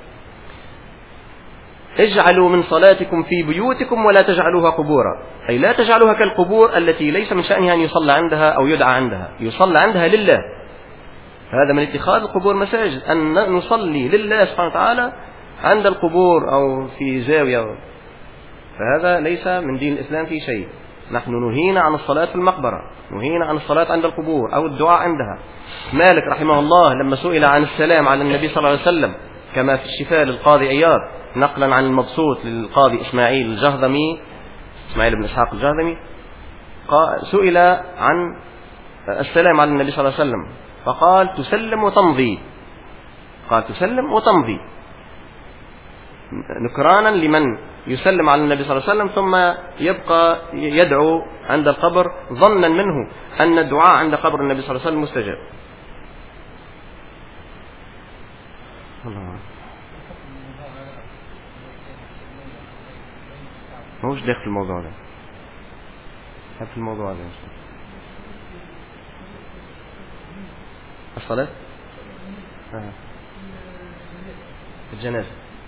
اجعلوا من صلاتكم في بيوتكم ولا تجعلوها قبورا، أي لا تجعلوها كالقبور التي ليس من شأنها أن يصلى عندها أو يدعى عندها، يصلى عندها لله. هذا من اتخاذ القبور مساجد، أن نصلي لله سبحانه وتعالى عند القبور أو في زاوية، فهذا ليس من دين الإسلام في شيء. نحن نهينا عن الصلاة في المقبرة، نهينا عن الصلاة عند القبور أو الدعاء عندها. مالك رحمه الله لما سئل عن السلام على النبي صلى الله عليه وسلم كما في الشفاء للقاضي عياض نقلا عن المبسوط للقاضي إسماعيل الجهضمي، إسماعيل بن إسحاق الجهضمي، سئل عن السلام على النبي صلى الله عليه وسلم فقال: تسلم وتمضي. قال: تسلم وتمضي، نكرانا لمن يسلم على النبي صلى الله عليه وسلم ثم يبقى يدعو عند القبر ظنا منه أن الدعاء عند قبر النبي صلى الله عليه وسلم مستجاب. ما هوش داخل الموضوع ده، في الموضوع ده الصلاة الجنازة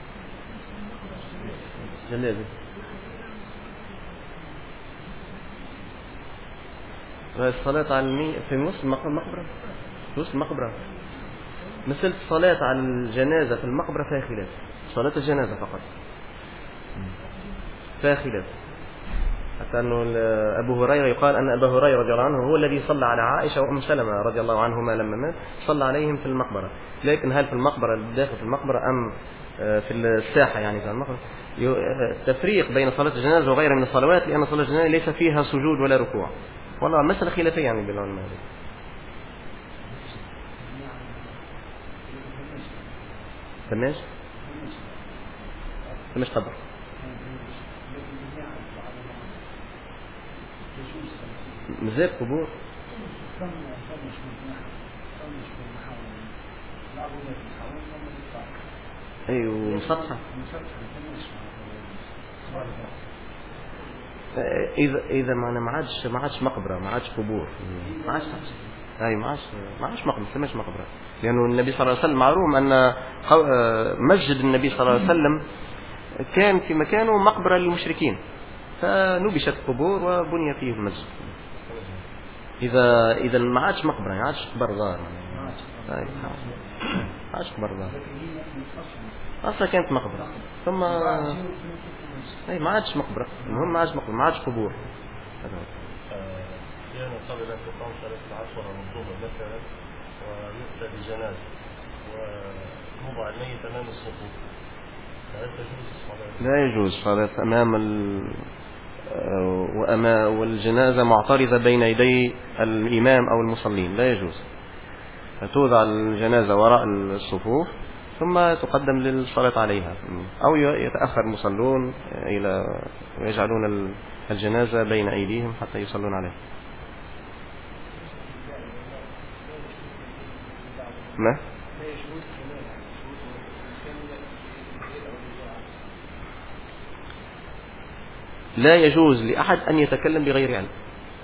الصلاة على في نص المقبرة، نص المقبرة، مثل الصلاة على الجنازة في المقبرة فيها خلاف. صلاة الجنازة فقط فيها خلاف، حتى أنه أبو هريرة يقال أن أبا هريرة رضي الله عنه هو الذي صلى على عائشة وأم سلمة رضي الله عنهما لما مات، صلى عليهم في المقبرة. لكن هل في المقبرة داخل في المقبرة أم في الساحة يعني في المقبرة؟ تفريق بين صلاة الجنازة وغيرها من الصلوات، لأن صلاة الجنازة ليس فيها سجود ولا ركوع. والله مسألة خلافية يعني بالعلماء. فماش قبر مزاد قبور. ايوه مسطحة. اذا ما عادش مقبرة، ما عادش قبور، ما عادش اي ما عادش مقبرة، ما مقبرة، لانه النبي صلى الله عليه وسلم معروف ان مسجد النبي صلى الله عليه وسلم كان في مكانه مقبرة للمشركين، فنبشت قبور وبني فيه المسجد. اذا ما عادش مقبرة، ما عادش قبر دار، ما عادش قبر دار، اصلا كانت مقبرة ثم اي ما عادش مقبرة. المهم ما عادش مقبرة، ما عادش قبور. يعني قبل أن تقام صلاة العصر منظومة مثلا ويؤتى بجنازة ويوضع الميت أمام الصفوف، فهل تجوز الصلاة؟ لا يجوز صلاة أمام والجنازة معترضة بين يدي الإمام أو المصلين، لا يجوز. فتوضع الجنازة وراء الصفوف ثم تقدم للصلاة عليها، أو يتأخر المصلون ويجعلون الجنازة بين أيديهم حتى يصلون عليها. ما؟ لا يجوز لأحد أن يتكلم بغير علم.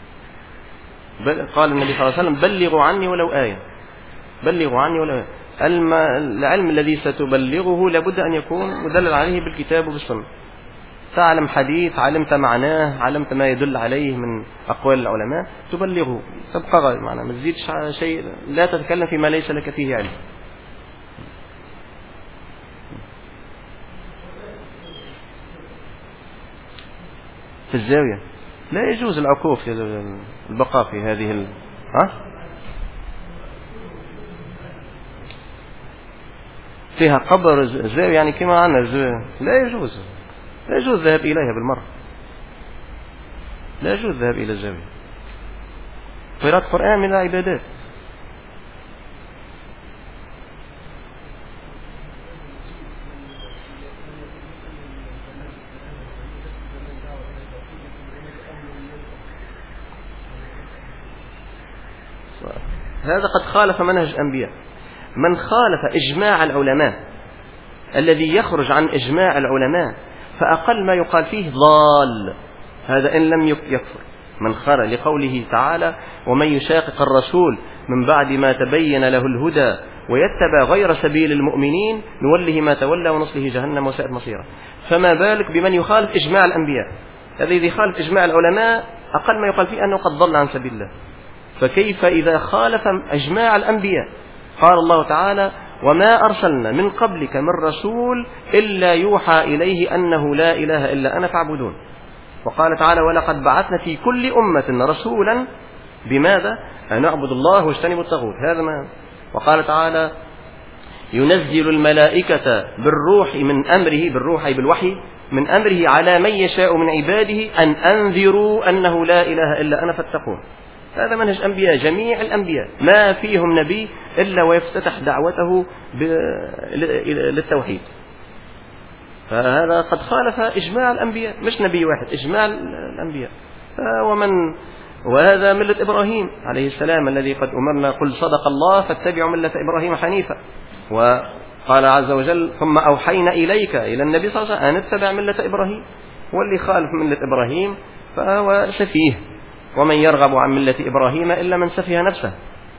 قال النبي صلى الله عليه وسلم بلغوا عني ولو آية، بلغوا عني ولو آية. العلم الذي ستبلغه لابد أن يكون مدلل عليه بالكتاب وبالسنة. تعلم حديث، علمت معناه، علمت ما يدل عليه من أقوال العلماء، تبلغه، تبقى معنا، ما تزيدش شيء، لا تتكلم فيما ليس لك فيه علم. في الزاوية لا يجوز العكوف، البقاء في هذه فيها قبر زاوية، يعني كما عنا لا يجوز الذهاب إليها بالمرة، لا يجوز الذهاب إلى الزاوية. قراءة القرآن من العبادات. هذا قد خالف منهج الأنبياء. من خالف إجماع العلماء الذي يخرج عن إجماع العلماء فأقل ما يقال فيه ضال، هذا إن لم يكفر. من خرج لقوله تعالى ومن يشاقق الرسول من بعد ما تبين له الهدى ويتبع غير سبيل المؤمنين نوله ما تولى ونصله جهنم وساءت مصيره. فما بالك بمن يخالف إجماع الأنبياء؟ الذي يخالف إجماع العلماء أقل ما يقال فيه أنه قد ضل عن سبيل الله، فكيف إذا خالف إجماع الأنبياء؟ قال الله تعالى وما أرسلنا من قبلك من رسول إلا يوحى إليه أنه لا إله إلا أنا فاعبدون. وقال تعالى ولقد بعثنا في كل أمة رسولا بماذا؟ أن نعبد الله واجتنبوا الطاغوت. هذا ما. وقال تعالى ينزل الملائكة بالروح من أمره، بالروح أي بالوحي من أمره على من يشاء من عباده أن أنذروا أنه لا إله إلا أنا فاتقون. هذا منهج أنبياء، جميع الأنبياء ما فيهم نبي إلا ويفتتح دعوته للتوحيد. فهذا قد خالف إجماع الأنبياء، مش نبي واحد، إجماع الأنبياء. وهذا ملة إبراهيم عليه السلام الذي قد أمرنا قل صدق الله فاتبعوا ملة إبراهيم حنيفا. وقال عز وجل ثم أوحينا إليك إلى النبي صلى الله عليه وسلم أن اتبع ملة إبراهيم. واللي خالف ملة إبراهيم فهو سفيه، ومن يرغب عن ملة إبراهيم إلا من سفه نفسه.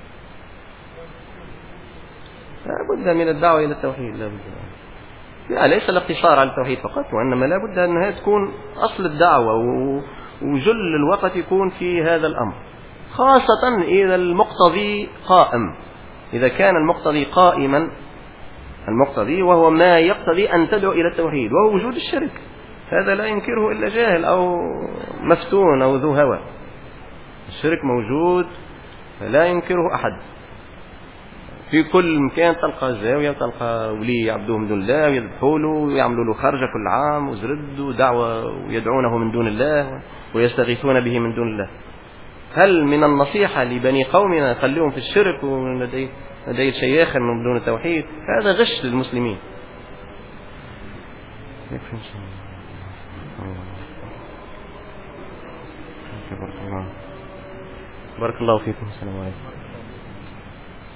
لا بد من الدعوة إلى التوحيد، لا بد. ليس الاقتصار على التوحيد فقط، وإنما لا بد أنها تكون أصل الدعوة، وجل الوقت يكون في هذا الأمر، خاصة إذا المقتضي قائم. إذا كان المقتضي قائما، المقتضي وهو ما يقتضي أن تدعو إلى التوحيد وهو وجود الشرك، هذا لا ينكره إلا جاهل أو مفتون أو ذو هوى. الشرك موجود لا ينكره أحد. في كل مكان تلقى زاوية، تلقى ولي يعبدوه من دون الله ويذبحوا له ويعملوا له خرجة كل عام وزرد ودعوة ويدعونه من دون الله ويستغيثون به من دون الله. هل من النصيحة لبني قومنا خليهم في الشرك ولدي الشياخ من دون التوحيد؟ هذا غش للمسلمين. بارك الله فيكم. السلام عليكم.